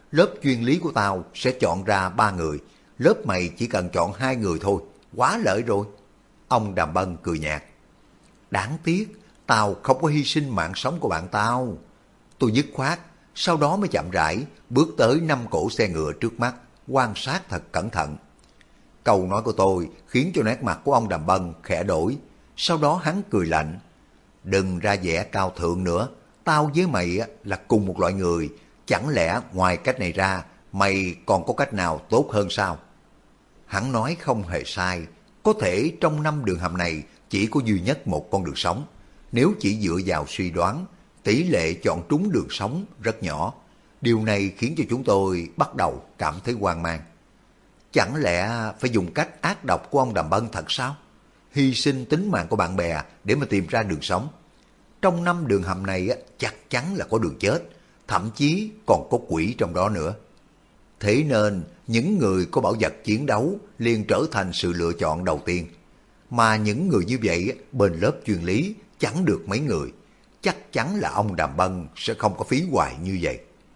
Lớp chuyên lý của tao sẽ chọn ra 3 người, lớp mày chỉ cần chọn 2 người thôi, quá lợi rồi. Ông Đàm Bân cười nhạt. Đáng tiếc, tao không có hy sinh mạng sống của bạn tao. Tôi dứt khoát, sau đó mới chậm rãi bước tới 5 cỗ xe ngựa trước mắt, quan sát thật cẩn thận. Câu nói của tôi khiến cho nét mặt của ông Đàm Bân khẽ đổi, sau đó hắn cười lạnh. Đừng ra vẻ cao thượng nữa, tao với mày là cùng một loại người, chẳng lẽ ngoài cách này ra mày còn có cách nào tốt hơn sao? Hắn nói không hề sai, có thể trong 5 đường hầm này chỉ có duy nhất một con đường sống. Nếu chỉ dựa vào suy đoán, tỷ lệ chọn trúng đường sống rất nhỏ. Điều này khiến cho chúng tôi bắt đầu cảm thấy hoang mang. Chẳng lẽ phải dùng cách ác độc của ông Đàm Bân thật sao? Hy sinh tính mạng của bạn bè để mà tìm ra đường sống. Trong 5 đường hầm này chắc chắn là có đường chết, thậm chí còn có quỷ trong đó nữa. Thế nên những người có bảo vật chiến đấu liền trở thành sự lựa chọn đầu tiên. Mà những người như vậy bên lớp chuyên lý chẳng được mấy người. Chắc chắn là ông Đàm Bân sẽ không có phí hoài như vậy.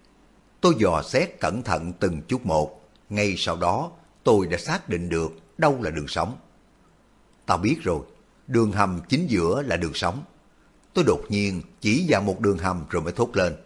Tôi dò xét cẩn thận từng chút một. Ngay sau đó tôi đã xác định được đâu là đường sống. Tao biết rồi, đường hầm chính giữa là đường sống. Tôi đột nhiên chỉ vào một đường hầm rồi mới thốt lên.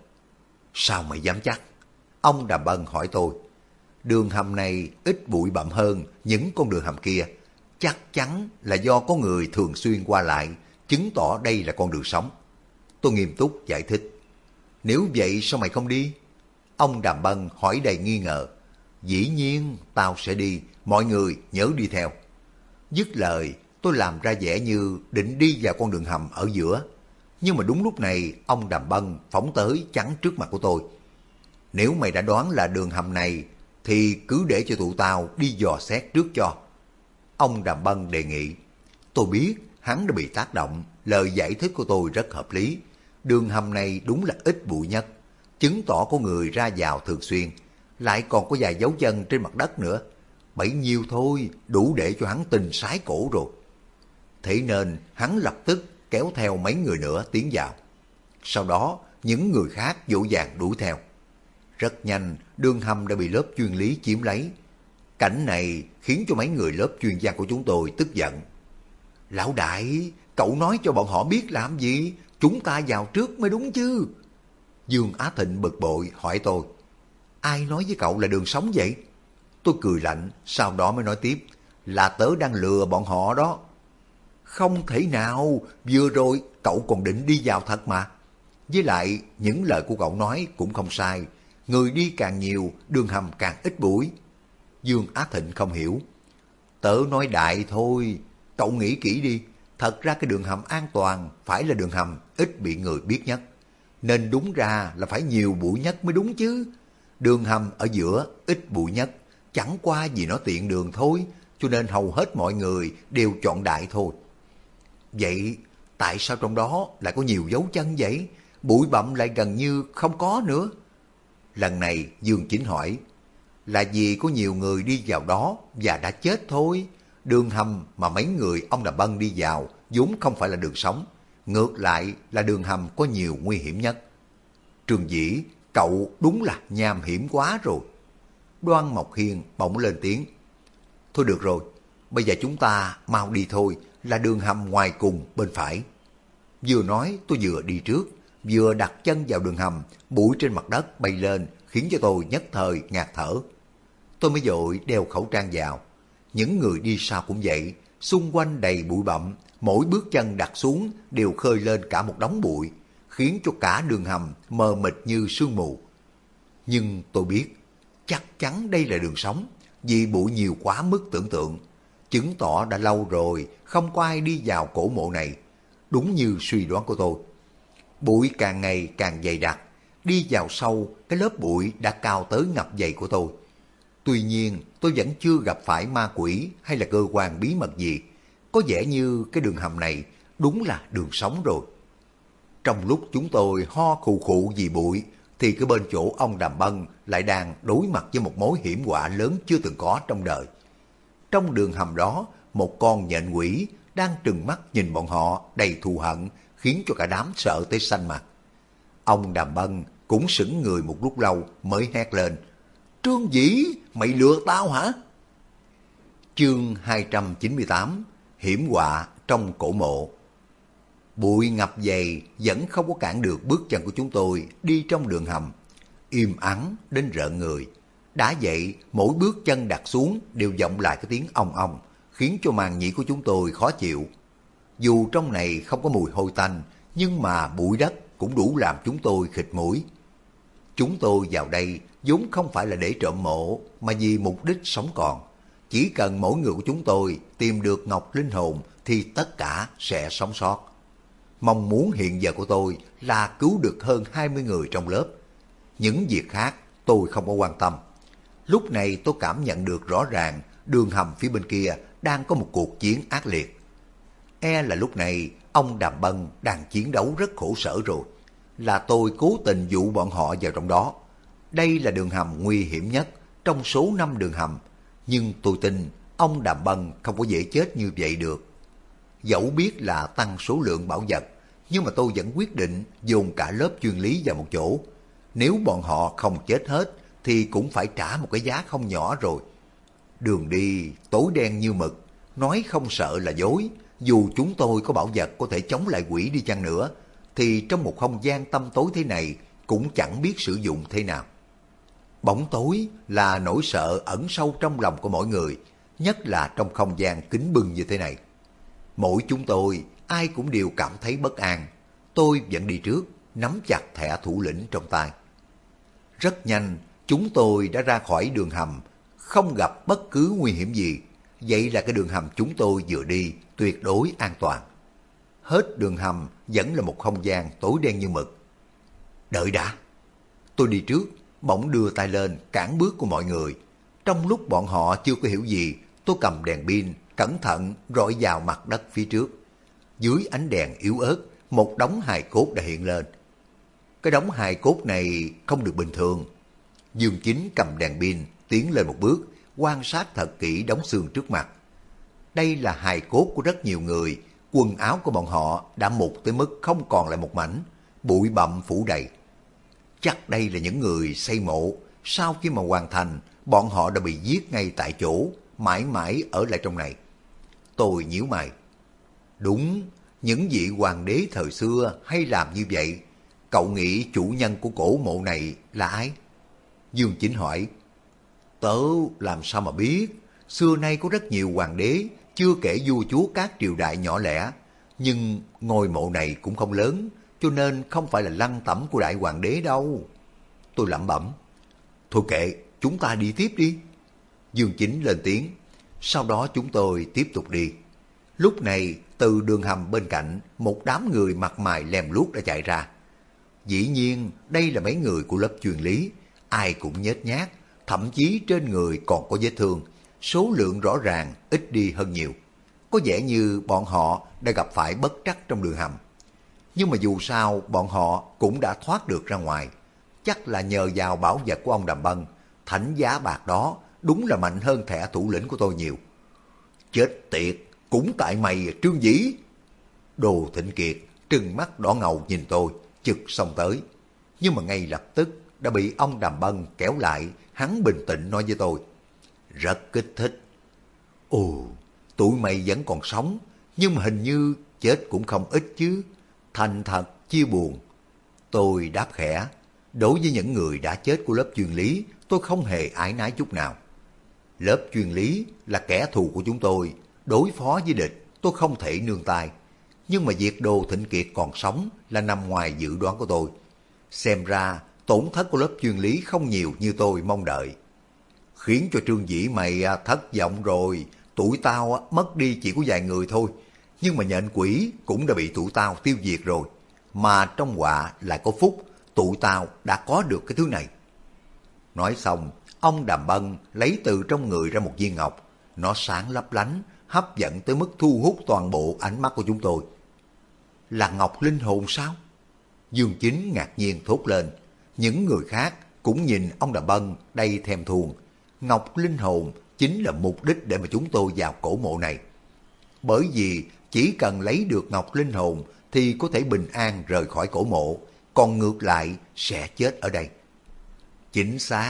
Sao mày dám chắc? Ông Đàm Bân hỏi tôi. Đường hầm này ít bụi bặm hơn những con đường hầm kia. Chắc chắn là do có người thường xuyên qua lại, chứng tỏ đây là con đường sống. Tôi nghiêm túc giải thích. Nếu vậy sao mày không đi? Ông Đàm Bân hỏi đầy nghi ngờ. Dĩ nhiên tao sẽ đi, mọi người nhớ đi theo. Dứt lời, tôi làm ra vẻ như định đi vào con đường hầm ở giữa. Nhưng mà đúng lúc này, ông Đàm Bân phóng tới chắn trước mặt của tôi. Nếu mày đã đoán là đường hầm này, thì cứ để cho tụi tao đi dò xét trước cho. Ông Đàm Bân đề nghị. Tôi biết hắn đã bị tác động, lời giải thích của tôi rất hợp lý. Đường hầm này đúng là ít bụi nhất, chứng tỏ có người ra vào thường xuyên, lại còn có vài dấu chân trên mặt đất nữa. Bấy nhiêu thôi, đủ để cho hắn tình sái cổ rồi. Thế nên hắn lập tức kéo theo mấy người nữa tiến vào. Sau đó, những người khác vội vàng đuổi theo. Rất nhanh, đường hầm đã bị lớp chuyên lý chiếm lấy. Cảnh này khiến cho mấy người lớp chuyên gia của chúng tôi tức giận. Lão đại, cậu nói cho bọn họ biết làm gì? Chúng ta vào trước mới đúng chứ. Dương Á Thịnh bực bội hỏi tôi. Ai nói với cậu là đường sống vậy? Tôi cười lạnh, sau đó mới nói tiếp. Là tớ đang lừa bọn họ đó. Không thể nào, vừa rồi cậu còn định đi vào thật mà. Với lại, những lời của cậu nói cũng không sai. Người đi càng nhiều, đường hầm càng ít bụi. Dương Á Thịnh không hiểu. Tớ nói đại thôi, cậu nghĩ kỹ đi. Thật ra cái đường hầm an toàn phải là đường hầm ít bị người biết nhất. Nên đúng ra là phải nhiều bụi nhất mới đúng chứ. Đường hầm ở giữa ít bụi nhất, chẳng qua vì nó tiện đường thôi, cho nên hầu hết mọi người đều chọn đại thôi. Vậy tại sao trong đó lại có nhiều dấu chân vậy? Bụi bặm lại gần như không có nữa. Lần này Dương Chính hỏi. Là vì có nhiều người đi vào đó và đã chết thôi. Đường hầm mà mấy người ông Đàm Bân đi vào vốn không phải là đường sống. Ngược lại là đường hầm có nhiều nguy hiểm nhất. Trường Dĩ, cậu đúng là nham hiểm quá rồi. Đoan Mộc Hiên bỗng lên tiếng. Thôi được rồi, bây giờ chúng ta mau đi thôi, là đường hầm ngoài cùng bên phải. Vừa nói tôi vừa đi trước, vừa đặt chân vào đường hầm, bụi trên mặt đất bay lên khiến cho tôi nhất thời ngạt thở. Tôi mới vội đeo khẩu trang vào. Những người đi sau cũng vậy, xung quanh đầy bụi bặm, mỗi bước chân đặt xuống đều khơi lên cả một đống bụi, khiến cho cả đường hầm mờ mịt như sương mù. Nhưng tôi biết, chắc chắn đây là đường sống, vì bụi nhiều quá mức tưởng tượng, chứng tỏ đã lâu rồi không có ai đi vào cổ mộ này. Đúng như suy đoán của tôi. Bụi càng ngày càng dày đặc, đi vào sâu, cái lớp bụi đã cao tới ngập giày của tôi. Tuy nhiên, tôi vẫn chưa gặp phải ma quỷ hay là cơ quan bí mật gì. Có vẻ như cái đường hầm này đúng là đường sống rồi. Trong lúc chúng tôi ho khụ khụ vì bụi, thì cái bên chỗ ông Đàm Bân lại đang đối mặt với một mối hiểm họa lớn chưa từng có trong đời. Trong đường hầm đó, một con nhện quỷ đang trừng mắt nhìn bọn họ đầy thù hận, khiến cho cả đám sợ tới xanh mặt. Ông Đàm Bân cũng sững người một lúc lâu mới hét lên. Trương Dĩ, mày lừa tao hả? Chương 298, hiểm họa trong cổ mộ. Bụi ngập dày vẫn không có cản được bước chân của chúng tôi đi trong đường hầm. Im ắng đến rợn người. Đã vậy, mỗi bước chân đặt xuống đều vọng lại cái tiếng ong ong, khiến cho màng nhĩ của chúng tôi khó chịu. Dù trong này không có mùi hôi tanh, nhưng mà bụi đất cũng đủ làm chúng tôi khịt mũi. Chúng tôi vào đây vốn không phải là để trộm mộ, mà vì mục đích sống còn. Chỉ cần mỗi người của chúng tôi tìm được ngọc linh hồn thì tất cả sẽ sống sót. Mong muốn hiện giờ của tôi là cứu được hơn 20 người trong lớp. Những việc khác tôi không có quan tâm. Lúc này tôi cảm nhận được rõ ràng đường hầm phía bên kia đang có một cuộc chiến ác liệt. Là lúc này ông Đàm Bân đang chiến đấu rất khổ sở rồi. Là tôi cố tình dụ bọn họ vào trong đó. Đây là đường hầm nguy hiểm nhất trong số 5 đường hầm. Nhưng tôi tin ông Đàm Bân không có dễ chết như vậy được. Dẫu biết là tăng số lượng bảo vật, nhưng mà tôi vẫn quyết định dồn cả lớp chuyên lý vào một chỗ. Nếu bọn họ không chết hết thì cũng phải trả một cái giá không nhỏ rồi. Đường đi tối đen như mực, nói không sợ là dối. Dù chúng tôi có bảo vật có thể chống lại quỷ đi chăng nữa, thì trong một không gian tăm tối thế này cũng chẳng biết sử dụng thế nào. Bóng tối là nỗi sợ ẩn sâu trong lòng của mỗi người, nhất là trong không gian kín bưng như thế này. Mỗi chúng tôi, ai cũng đều cảm thấy bất an. Tôi vẫn đi trước, nắm chặt thẻ thủ lĩnh trong tay. Rất nhanh, chúng tôi đã ra khỏi đường hầm, không gặp bất cứ nguy hiểm gì. Vậy là cái đường hầm chúng tôi vừa đi tuyệt đối an toàn. Hết đường hầm vẫn là một không gian tối đen như mực. Đợi đã. Tôi đi trước, bỗng đưa tay lên cản bước của mọi người. Trong lúc bọn họ chưa có hiểu gì, tôi cầm đèn pin, cẩn thận rọi vào mặt đất phía trước. Dưới ánh đèn yếu ớt, một đống hài cốt đã hiện lên. Cái đống hài cốt này không được bình thường. Dương Chính cầm đèn pin, tiến lên một bước, quan sát thật kỹ đống xương trước mặt. Đây là hài cốt của rất nhiều người, quần áo của bọn họ đã mục tới mức không còn lại một mảnh, bụi bặm phủ đầy. Chắc đây là những người xây mộ, sau khi mà hoàn thành, bọn họ đã bị giết ngay tại chỗ, mãi mãi ở lại trong này. Tôi nhíu mày. Đúng, những vị hoàng đế thời xưa hay làm như vậy. Cậu nghĩ chủ nhân của cổ mộ này là ai? Dương Chính hỏi. Tớ làm sao mà biết, xưa nay có rất nhiều hoàng đế, chưa kể vua chúa các triều đại nhỏ lẻ. Nhưng ngôi mộ này cũng không lớn, cho nên không phải là lăng tẩm của đại hoàng đế đâu. Tôi lẩm bẩm. Thôi kệ, chúng ta đi tiếp đi. Dương Chính lên tiếng. Sau đó chúng tôi tiếp tục đi. Lúc này, từ đường hầm bên cạnh, một đám người mặt mày lem luốc đã chạy ra. Dĩ nhiên, đây là mấy người của lớp chuyên lý, ai cũng nhếch nhác, thậm chí trên người còn có vết thương, số lượng rõ ràng ít đi hơn nhiều. Có vẻ như bọn họ đã gặp phải bất trắc trong đường hầm. Nhưng mà dù sao, bọn họ cũng đã thoát được ra ngoài. Chắc là nhờ vào bảo vật của ông Đàm Bân, thánh giá bạc đó đúng là mạnh hơn thẻ thủ lĩnh của tôi nhiều. Chết tiệt, cũng tại mày Trương Dĩ. Đồ Thịnh Kiệt trừng mắt đỏ ngầu nhìn tôi, chực xông tới. Nhưng mà ngay lập tức đã bị ông Đàm Bân kéo lại, hắn bình tĩnh nói với tôi. Rất kích thích. Ồ, tụi mày vẫn còn sống, nhưng mà hình như chết cũng không ít chứ. Thành thật chia buồn. Tôi đáp khẽ. Đối với những người đã chết của lớp chuyên lý, tôi không hề ái nái chút nào. Lớp chuyên lý là kẻ thù của chúng tôi. Đối phó với địch, tôi không thể nương tay. Nhưng mà việc Đồ Thịnh Kiệt còn sống là nằm ngoài dự đoán của tôi. Xem ra tổn thất của lớp chuyên lý không nhiều như tôi mong đợi. Khiến cho Trương Dĩ mày thất vọng rồi. Tụi tao mất đi chỉ có vài người thôi. Nhưng mà nhện quỷ cũng đã bị tụi tao tiêu diệt rồi. Mà trong họa lại có phúc, tụi tao đã có được cái thứ này. Nói xong, ông Đàm Bân lấy từ trong người ra một viên ngọc. Nó sáng lấp lánh, hấp dẫn tới mức thu hút toàn bộ ánh mắt của chúng tôi. Là ngọc linh hồn sao? Dương Chính ngạc nhiên thốt lên. Những người khác cũng nhìn ông Đàm Bân đầy thèm thuồng. Ngọc linh hồn chính là mục đích để mà chúng tôi vào cổ mộ này. Bởi vì chỉ cần lấy được ngọc linh hồn thì có thể bình an rời khỏi cổ mộ, còn ngược lại sẽ chết ở đây. Chính xác,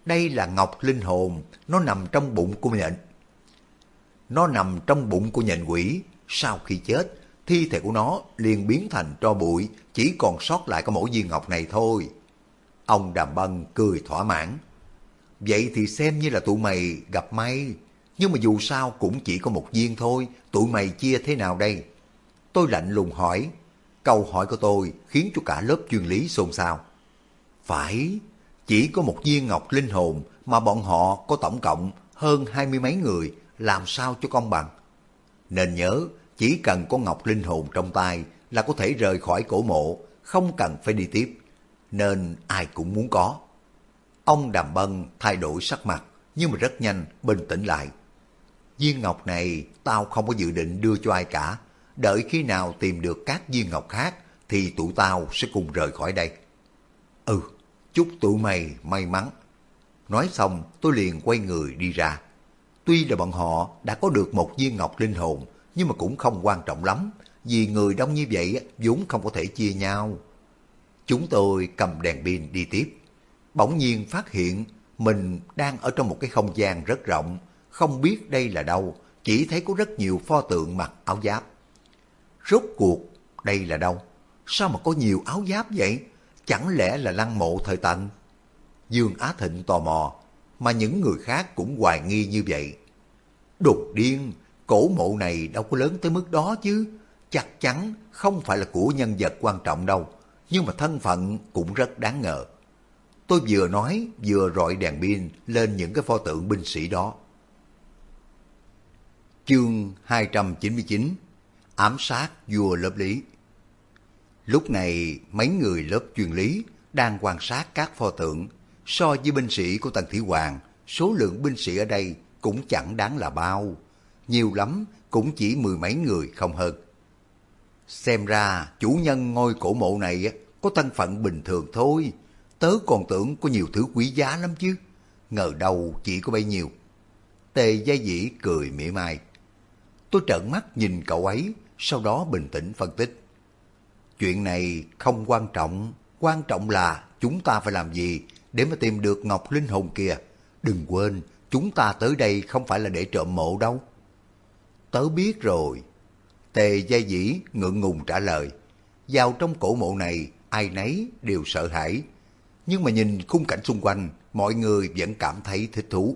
đây là ngọc linh hồn, nó nằm trong bụng của nhện. Nó nằm trong bụng của nhện quỷ, sau khi chết, thi thể của nó liền biến thành tro bụi, chỉ còn sót lại có mỗi viên ngọc này thôi. Ông Đàm Bân cười thỏa mãn. Vậy thì xem như là tụi mày gặp may, nhưng mà dù sao cũng chỉ có một viên thôi, tụi mày chia thế nào đây? Tôi lạnh lùng hỏi. Câu hỏi của tôi khiến cho cả lớp chuyên lý xôn xao. Phải, chỉ có một viên ngọc linh hồn mà bọn họ có tổng cộng hơn 20 mấy người, làm sao cho công bằng? Nên nhớ, chỉ cần có ngọc linh hồn trong tay là có thể rời khỏi cổ mộ, không cần phải đi tiếp. Nên ai cũng muốn có. Ông Đàm Bân thay đổi sắc mặt, nhưng mà rất nhanh bình tĩnh lại. Viên ngọc này tao không có dự định đưa cho ai cả. Đợi khi nào tìm được các viên ngọc khác thì tụi tao sẽ cùng rời khỏi đây. Ừ, chúc tụi mày may mắn. Nói xong tôi liền quay người đi ra. Tuy là bọn họ đã có được một viên ngọc linh hồn, nhưng mà cũng không quan trọng lắm, vì người đông như vậy vốn không có thể chia nhau. Chúng tôi cầm đèn pin đi tiếp. Bỗng nhiên phát hiện mình đang ở trong một cái không gian rất rộng, không biết đây là đâu, chỉ thấy có rất nhiều pho tượng mặc áo giáp. Rốt cuộc đây là đâu? Sao mà có nhiều áo giáp vậy? Chẳng lẽ là lăng mộ thời Tần? Dương Á Thịnh tò mò, mà những người khác cũng hoài nghi như vậy. Đột điên, cổ mộ này đâu có lớn tới mức đó chứ. Chắc chắn không phải là của nhân vật quan trọng đâu, nhưng mà thân phận cũng rất đáng ngờ. Tôi vừa nói vừa rọi đèn pin lên những cái pho tượng binh sĩ đó. Chương 299: Ám sát vua lớp lý. Lúc này mấy người lớp chuyên lý đang quan sát các pho tượng. So với binh sĩ của Tần Thủy Hoàng, số lượng binh sĩ ở đây cũng chẳng đáng là bao. Nhiều lắm cũng chỉ mười mấy người không hơn. Xem ra chủ nhân ngôi cổ mộ này có thân phận bình thường thôi. Tớ còn tưởng có nhiều thứ quý giá lắm chứ. Ngờ đâu chỉ có bấy nhiêu. Tề Gia Dĩ cười mỉa mai. Tôi trợn mắt nhìn cậu ấy, sau đó bình tĩnh phân tích. Chuyện này không quan trọng, quan trọng là chúng ta phải làm gì để mà tìm được ngọc linh hồn kìa. Đừng quên, chúng ta tới đây không phải là để trộm mộ đâu. Tớ biết rồi. Tề Gia Dĩ ngượng ngùng trả lời. Vào trong cổ mộ này, ai nấy đều sợ hãi. Nhưng mà nhìn khung cảnh xung quanh, mọi người vẫn cảm thấy thích thú.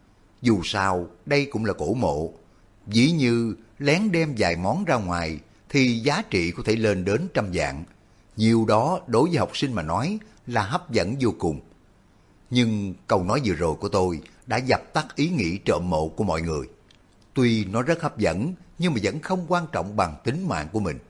Dù sao, đây cũng là cổ mộ. Dĩ như lén đem vài món ra ngoài, thì giá trị có thể lên đến 100 vạn. Nhiều đó đối với học sinh mà nói là hấp dẫn vô cùng. Nhưng câu nói vừa rồi của tôi đã dập tắt ý nghĩ trộm mộ của mọi người. Tuy nó rất hấp dẫn, nhưng mà vẫn không quan trọng bằng tính mạng của mình.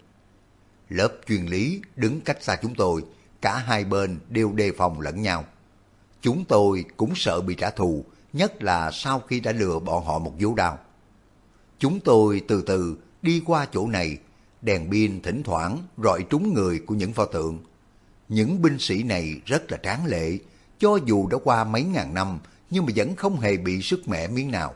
Lớp chuyên lý đứng cách xa chúng tôi, cả hai bên đều đề phòng lẫn nhau. Chúng tôi cũng sợ bị trả thù, nhất là sau khi đã lừa bọn họ một vố đao. Chúng tôi từ từ đi qua chỗ này, đèn pin thỉnh thoảng rọi trúng người của những pho tượng. Những binh sĩ này rất là tráng lệ, cho dù đã qua mấy ngàn năm nhưng mà vẫn không hề bị sức mẻ miếng nào.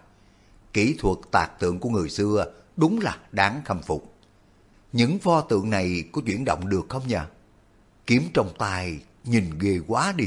Kỹ thuật tạc tượng của người xưa đúng là đáng khâm phục. Những pho tượng này có chuyển động được không nhỉ? Kiếm trong tay nhìn ghê quá đi.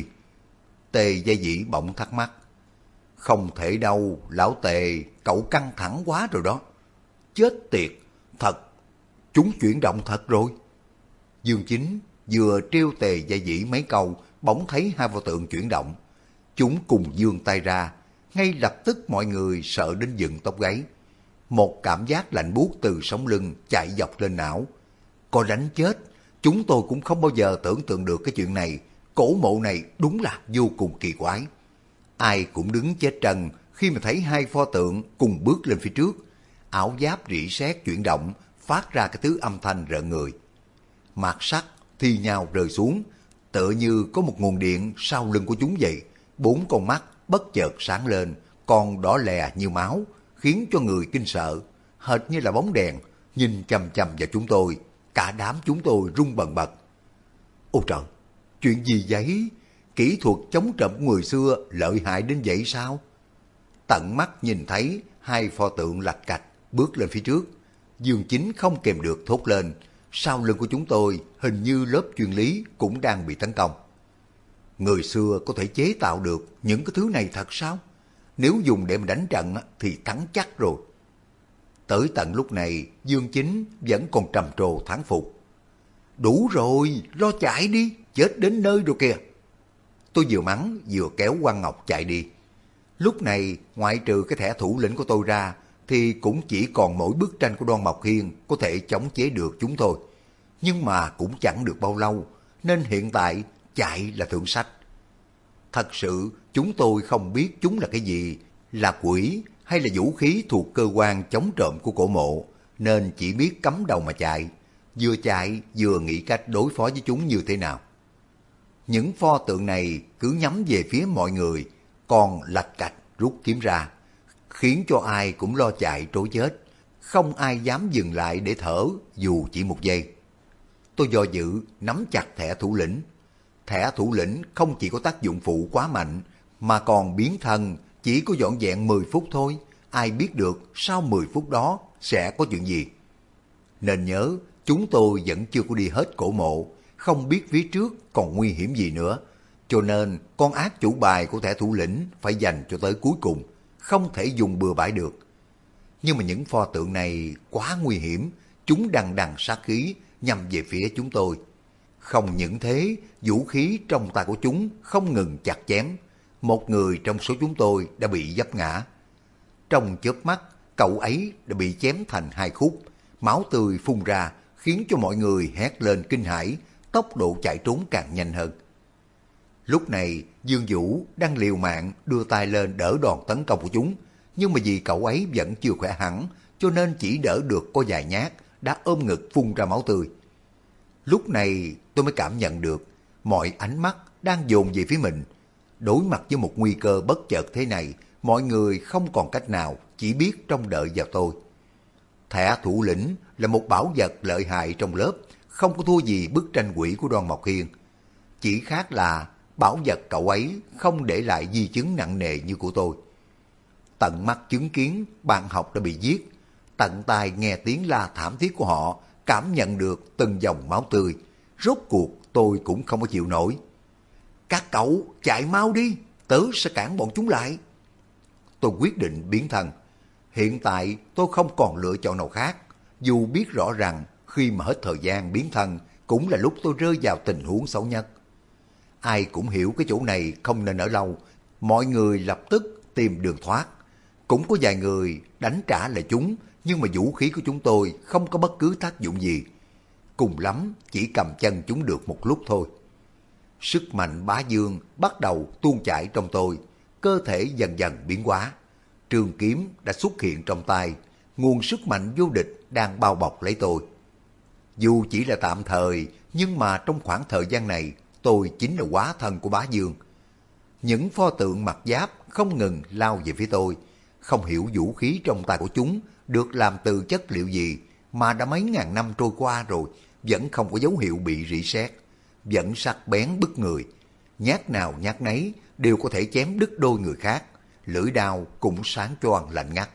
Tề Gia Dĩ bỗng thắc mắc. Không thể đâu, lão Tề, cậu căng thẳng quá rồi đó. Chết tiệt, thật, chúng chuyển động thật rồi. Dương Chính vừa trêu Tề Gia Dĩ mấy câu, bỗng thấy hai pho tượng chuyển động. Chúng cùng giương tay ra, ngay lập tức mọi người sợ đến dựng tóc gáy. Một cảm giác lạnh buốt từ sống lưng chạy dọc lên não. Có đánh chết, chúng tôi cũng không bao giờ tưởng tượng được cái chuyện này. Cổ mộ này đúng là vô cùng kỳ quái. Ai cũng đứng chết trần khi mà thấy hai pho tượng cùng bước lên phía trước. Áo giáp rỉ sét chuyển động, phát ra cái thứ âm thanh rợn người. Mạt sắt thi nhau rơi xuống, tựa như có một nguồn điện sau lưng của chúng vậy. Bốn con mắt bất chợt sáng lên, còn đỏ lè như máu, khiến cho người kinh sợ, hệt như là bóng đèn, nhìn chằm chằm vào chúng tôi. Cả đám chúng tôi run bần bật. Ôi trời, chuyện gì vậy? Kỹ thuật chống trộm của người xưa lợi hại đến vậy sao? Tận mắt nhìn thấy hai pho tượng lạch cạch bước lên phía trước. Dương Chính không kèm được thốt lên. Sau lưng của chúng tôi hình như lớp chuyên lý cũng đang bị tấn công. Người xưa có thể chế tạo được những cái thứ này thật sao? Nếu dùng để mà đánh trận thì thắng chắc rồi. Tới tận lúc này, Dương Chính vẫn còn trầm trồ thán phục. Đủ rồi, lo chạy đi, chết đến nơi rồi kìa. Tôi vừa mắng vừa kéo Quan Ngọc chạy đi. Lúc này, ngoại trừ cái thẻ thủ lĩnh của tôi ra, thì cũng chỉ còn mỗi bức tranh của Đoan Mộc Hiên có thể chống chế được chúng tôi. Nhưng mà cũng chẳng được bao lâu, nên hiện tại chạy là thượng sách. Thật sự chúng tôi không biết chúng là cái gì, là quỷ hay là vũ khí thuộc cơ quan chống trộm của cổ mộ, nên chỉ biết cắm đầu mà chạy. Vừa chạy vừa nghĩ cách đối phó với chúng như thế nào. Những pho tượng này cứ nhắm về phía mọi người, còn lạch cạch rút kiếm ra, khiến cho ai cũng lo chạy trối chết, không ai dám dừng lại để thở dù chỉ một giây. Tôi do dự nắm chặt thẻ thủ lĩnh. Thẻ thủ lĩnh không chỉ có tác dụng phụ quá mạnh, mà còn biến thân chỉ có vỏn vẹn 10 phút thôi. Ai biết được sau 10 phút đó sẽ có chuyện gì. Nên nhớ, chúng tôi vẫn chưa có đi hết cổ mộ, không biết phía trước còn nguy hiểm gì nữa. Cho nên con ác chủ bài của thẻ thủ lĩnh phải dành cho tới cuối cùng, không thể dùng bừa bãi được. Nhưng mà những pho tượng này quá nguy hiểm, chúng đằng đằng sát khí nhằm về phía chúng tôi. Không những thế, vũ khí trong tay của chúng không ngừng chặt chém. Một người trong số chúng tôi đã bị vấp ngã. Trong chớp mắt, cậu ấy đã bị chém thành 2 khúc, máu tươi phun ra khiến cho mọi người hét lên kinh hãi, tốc độ chạy trốn càng nhanh hơn. Lúc này, Dương Vũ đang liều mạng đưa tay lên đỡ đòn tấn công của chúng, nhưng mà vì cậu ấy vẫn chưa khỏe hẳn, cho nên chỉ đỡ được có vài nhát, đã ôm ngực phun ra máu tươi. Lúc này tôi mới cảm nhận được mọi ánh mắt đang dồn về phía mình. Đối mặt với một nguy cơ bất chợt thế này, mọi người không còn cách nào, chỉ biết trông đợi vào tôi. Thẻ thủ lĩnh là một bảo vật lợi hại trong lớp, không có thua gì bức tranh quỷ của Đoan Mộc Hiên. Chỉ khác là bảo vật cậu ấy không để lại di chứng nặng nề như của tôi. Tận mắt chứng kiến bạn học đã bị giết, tận tai nghe tiếng la thảm thiết của họ, cảm nhận được từng dòng máu tươi. Rốt cuộc tôi cũng không có chịu nổi. Các cậu chạy mau đi, tớ sẽ cản bọn chúng lại. Tôi quyết định biến thân. Hiện tại tôi không còn lựa chọn nào khác. Dù biết rõ rằng khi mà hết thời gian biến thân cũng là lúc tôi rơi vào tình huống xấu nhất. Ai cũng hiểu cái chỗ này không nên ở lâu. Mọi người lập tức tìm đường thoát. Cũng có vài người đánh trả lại chúng, nhưng mà vũ khí của chúng tôi không có bất cứ tác dụng gì. Cùng lắm chỉ cầm chân chúng được một lúc thôi. Sức mạnh bá dương bắt đầu tuôn chảy trong tôi, cơ thể dần dần biến hóa. Trường kiếm đã xuất hiện trong tay, nguồn sức mạnh vô địch đang bao bọc lấy tôi. Dù chỉ là tạm thời, nhưng mà trong khoảng thời gian này, tôi chính là hóa thân của bá dương. Những pho tượng mặc giáp không ngừng lao về phía tôi, không hiểu vũ khí trong tay của chúng được làm từ chất liệu gì mà đã mấy ngàn năm trôi qua rồi, vẫn không có dấu hiệu bị rỉ sét, vẫn sắc bén bức người. Nhát nào nhát nấy đều có thể chém đứt đôi người khác, lưỡi đao cũng sáng choang lạnh ngắt.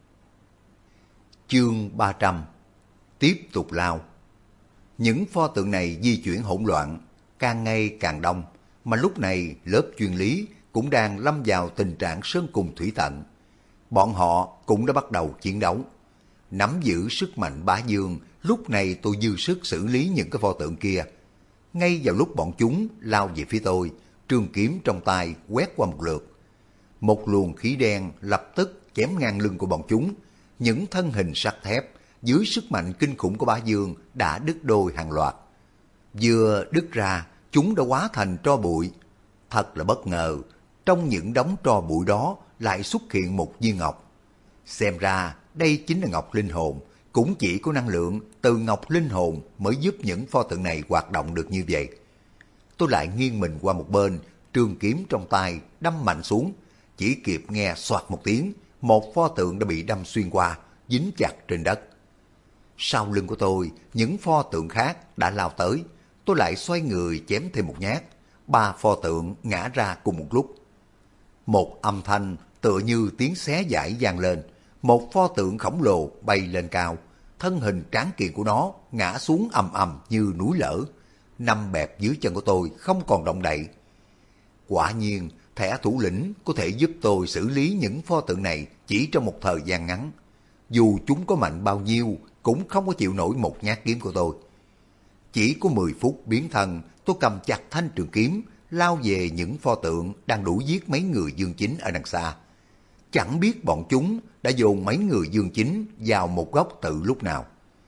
Chương 300. Tiếp tục lao. Những pho tượng này di chuyển hỗn loạn, càng ngày càng đông, mà lúc này lớp chuyên lý cũng đang lâm vào tình trạng sơn cùng thủy tận. Bọn họ cũng đã bắt đầu chiến đấu. Nắm giữ sức mạnh bá dương, lúc này tôi dư sức xử lý những cái pho tượng kia. Ngay vào lúc bọn chúng lao về phía tôi, trường kiếm trong tay quét qua một lượt. Một luồng khí đen lập tức chém ngang lưng của bọn chúng. Những thân hình sắt thép dưới sức mạnh kinh khủng của bá dương đã đứt đôi hàng loạt. Vừa đứt ra, chúng đã hóa thành tro bụi. Thật là bất ngờ, trong những đống tro bụi đó lại xuất hiện một viên ngọc. Xem ra đây chính là ngọc linh hồn, cũng chỉ có năng lượng từ ngọc linh hồn mới giúp những pho tượng này hoạt động được như vậy. Tôi lại nghiêng mình qua một bên, trường kiếm trong tay đâm mạnh xuống, chỉ kịp nghe xoạt một tiếng, một pho tượng đã bị đâm xuyên qua, dính chặt trên đất. Sau lưng của tôi, những pho tượng khác đã lao tới, tôi lại xoay người chém thêm một nhát, 3 pho tượng ngã ra cùng một lúc. Một âm thanh tựa như tiếng xé giãi vang lên, một pho tượng khổng lồ bay lên cao, thân hình tráng kiện của nó ngã xuống ầm ầm như núi lở, nằm bẹp dưới chân của tôi không còn động đậy. Quả nhiên, thẻ thủ lĩnh có thể giúp tôi xử lý những pho tượng này chỉ trong một thời gian ngắn. Dù chúng có mạnh bao nhiêu, cũng không có chịu nổi một nhát kiếm của tôi. Chỉ có 10 phút biến thân, tôi cầm chặt thanh trường kiếm, lao về những pho tượng đang đuổi giết mấy người Dương Chính ở đằng xa. Chẳng biết bọn chúng đã dồn mấy người Dương Chính vào một góc từ lúc nào.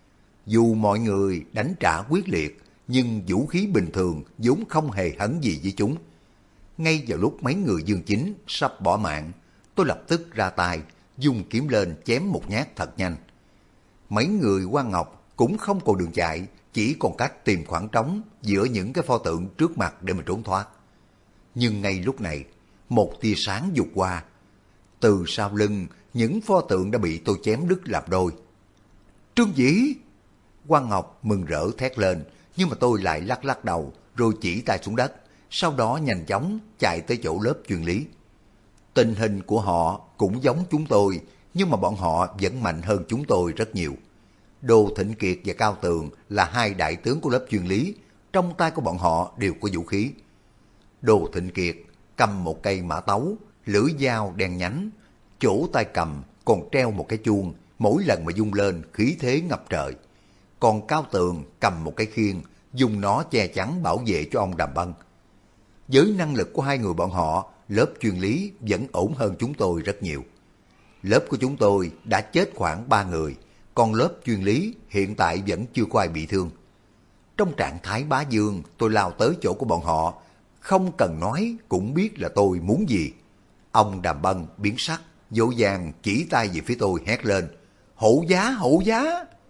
Dù mọi người đánh trả quyết liệt, nhưng vũ khí bình thường vốn không hề hấn gì với chúng. Ngay vào lúc mấy người Dương Chính sắp bỏ mạng, tôi lập tức ra tay, dùng kiếm lên chém một nhát thật nhanh. Mấy người Quan Ngọc cũng không còn đường chạy, chỉ còn cách tìm khoảng trống giữa những cái pho tượng trước mặt để mà trốn thoát. Nhưng ngay lúc này, một tia sáng vụt qua. Từ sau lưng, những pho tượng đã bị tôi chém đứt làm đôi. Trương Dĩ! Quan Ngọc mừng rỡ thét lên, nhưng mà tôi lại lắc lắc đầu, rồi chỉ tay xuống đất, sau đó nhanh chóng chạy tới chỗ lớp chuyên lý. Tình hình của họ cũng giống chúng tôi, nhưng mà bọn họ vẫn mạnh hơn chúng tôi rất nhiều. Đồ Thịnh Kiệt và Cao Tường là hai đại tướng của lớp chuyên lý, trong tay của bọn họ đều có vũ khí. Đồ Thịnh Kiệt cầm một cây mã tấu, lưỡi dao đen nhánh, chỗ tay cầm còn treo một cái chuông, mỗi lần mà vung lên khí thế ngập trời. Còn Cao Tường cầm một cái khiên, dùng nó che chắn bảo vệ cho ông Đàm Bân. Với năng lực của hai người bọn họ, lớp chuyên lý vẫn ổn hơn chúng tôi rất nhiều. Lớp của chúng tôi đã chết khoảng 3 người, còn lớp chuyên lý hiện tại vẫn chưa có ai bị thương. Trong trạng thái bá vương, tôi lao tới chỗ của bọn họ, không cần nói cũng biết là tôi muốn gì. Ông Đàm Bân biến sắc, vội vàng chỉ tay về phía tôi hét lên, hộ giá, hộ giá!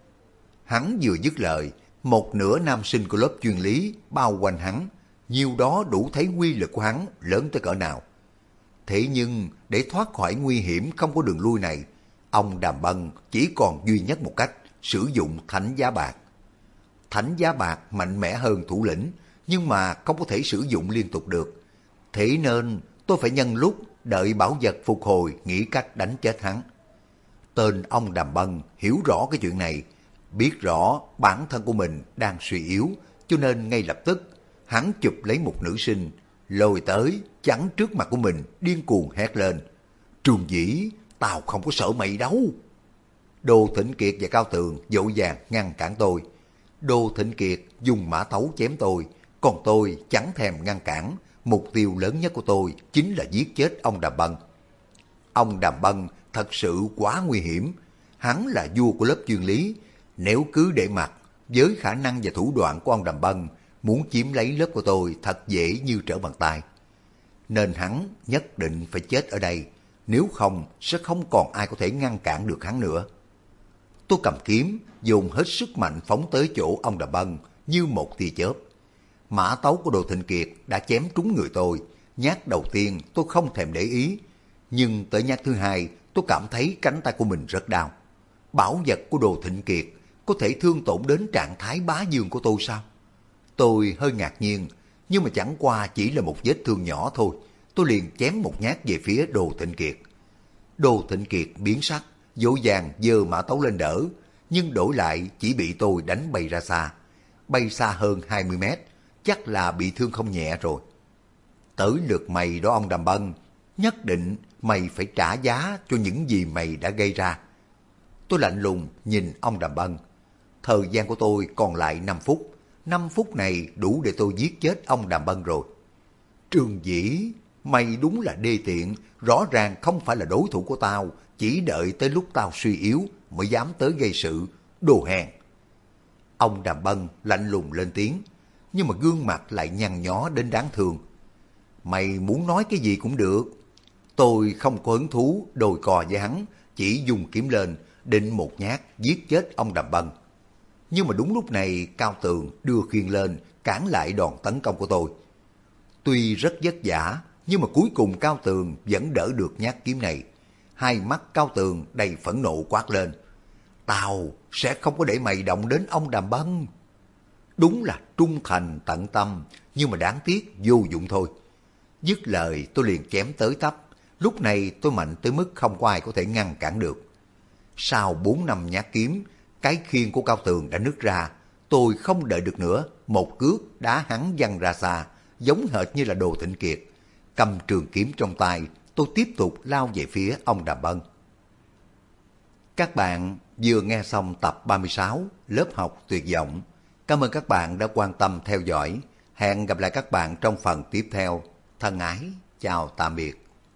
Hắn vừa dứt lời, một nửa nam sinh của lớp chuyên lý bao quanh hắn, nhiều đó đủ thấy quy lực của hắn lớn tới cỡ nào. Thế nhưng để thoát khỏi nguy hiểm không có đường lui này, ông Đàm Bân chỉ còn duy nhất một cách, sử dụng Thánh Giá Bạc. Thánh Giá Bạc mạnh mẽ hơn thủ lĩnh, nhưng mà không có thể sử dụng liên tục được. Thế nên tôi phải nhân lúc đợi bảo vật phục hồi nghĩ cách đánh chết hắn. Tên ông Đàm Bân hiểu rõ cái chuyện này, biết rõ bản thân của mình đang suy yếu, cho nên ngay lập tức hắn chụp lấy một nữ sinh, lôi tới chắn trước mặt của mình, điên cuồng hét lên, Trương Dĩ, tao không có sợ mày đâu. Đồ Thịnh Kiệt và Cao Tường vội vàng ngăn cản tôi. Đồ Thịnh Kiệt dùng mã tấu chém tôi, còn tôi chẳng thèm ngăn cản. Mục tiêu lớn nhất của tôi chính là giết chết ông Đàm Bân. Ông Đàm Bân thật sự quá nguy hiểm. Hắn là vua của lớp chuyên lý. Nếu cứ để mặc, với khả năng và thủ đoạn của ông Đàm Bân, muốn chiếm lấy lớp của tôi thật dễ như trở bàn tay. Nên hắn nhất định phải chết ở đây, nếu không sẽ không còn ai có thể ngăn cản được hắn nữa. Tôi cầm kiếm, dùng hết sức mạnh phóng tới chỗ ông Đàm Bân như một tia chớp. Mã tấu của Đồ Thịnh Kiệt đã chém trúng người tôi. Nhát đầu tiên tôi không thèm để ý, nhưng tới nhát thứ hai tôi cảm thấy cánh tay của mình rất đau. Bảo vật của Đồ Thịnh Kiệt có thể thương tổn đến trạng thái bá vương của tôi sao? Tôi hơi ngạc nhiên, nhưng mà chẳng qua chỉ là một vết thương nhỏ thôi. Tôi liền chém một nhát về phía Đồ Thịnh Kiệt. Đồ Thịnh Kiệt biến sắc, vội vàng giơ mã tấu lên đỡ, nhưng đổi lại chỉ bị tôi đánh bay ra xa. Bay xa hơn 20 mét, chắc là bị thương không nhẹ rồi. Tới lượt mày đó ông Đàm Bân, nhất định mày phải trả giá cho những gì mày đã gây ra. Tôi lạnh lùng nhìn ông Đàm Bân. Thời gian của tôi còn lại 5 phút. 5 phút này đủ để tôi giết chết ông Đàm Bân rồi. Trương Dĩ, mày đúng là đê tiện, rõ ràng không phải là đối thủ của tao, chỉ đợi tới lúc tao suy yếu mới dám tới gây sự, đồ hèn. Ông Đàm Bân lạnh lùng lên tiếng, nhưng mà gương mặt lại nhăn nhó đến đáng thương. Mày muốn nói cái gì cũng được. Tôi không có hứng thú đồi cò với hắn, chỉ dùng kiếm lên, định một nhát giết chết ông Đàm Bân. Nhưng mà đúng lúc này Cao Tường đưa khiên lên, cản lại đòn tấn công của tôi. Tuy rất vất vả, nhưng mà cuối cùng Cao Tường vẫn đỡ được nhát kiếm này. Hai mắt Cao Tường đầy phẫn nộ quát lên, tao sẽ không có để mày động đến ông Đàm Bân. Đúng là trung thành tận tâm, nhưng mà đáng tiếc vô dụng thôi. Dứt lời tôi liền chém tới tấp. Lúc này tôi mạnh tới mức không có ai có thể ngăn cản được. Sau 4 năm nhát kiếm, cái khiên của Cao Tường đã nứt ra. Tôi không đợi được nữa, một cước đá hắn văng ra xa, giống hệt như là Đồ Thịnh Kiệt. cầm trường kiếm trong tay, tôi tiếp tục lao về phía ông Đàm Bân. Các bạn vừa nghe xong tập 36 lớp học tuyệt vọng. Cảm ơn các bạn đã quan tâm theo dõi. Hẹn gặp lại các bạn trong phần tiếp theo. Thân ái, chào tạm biệt.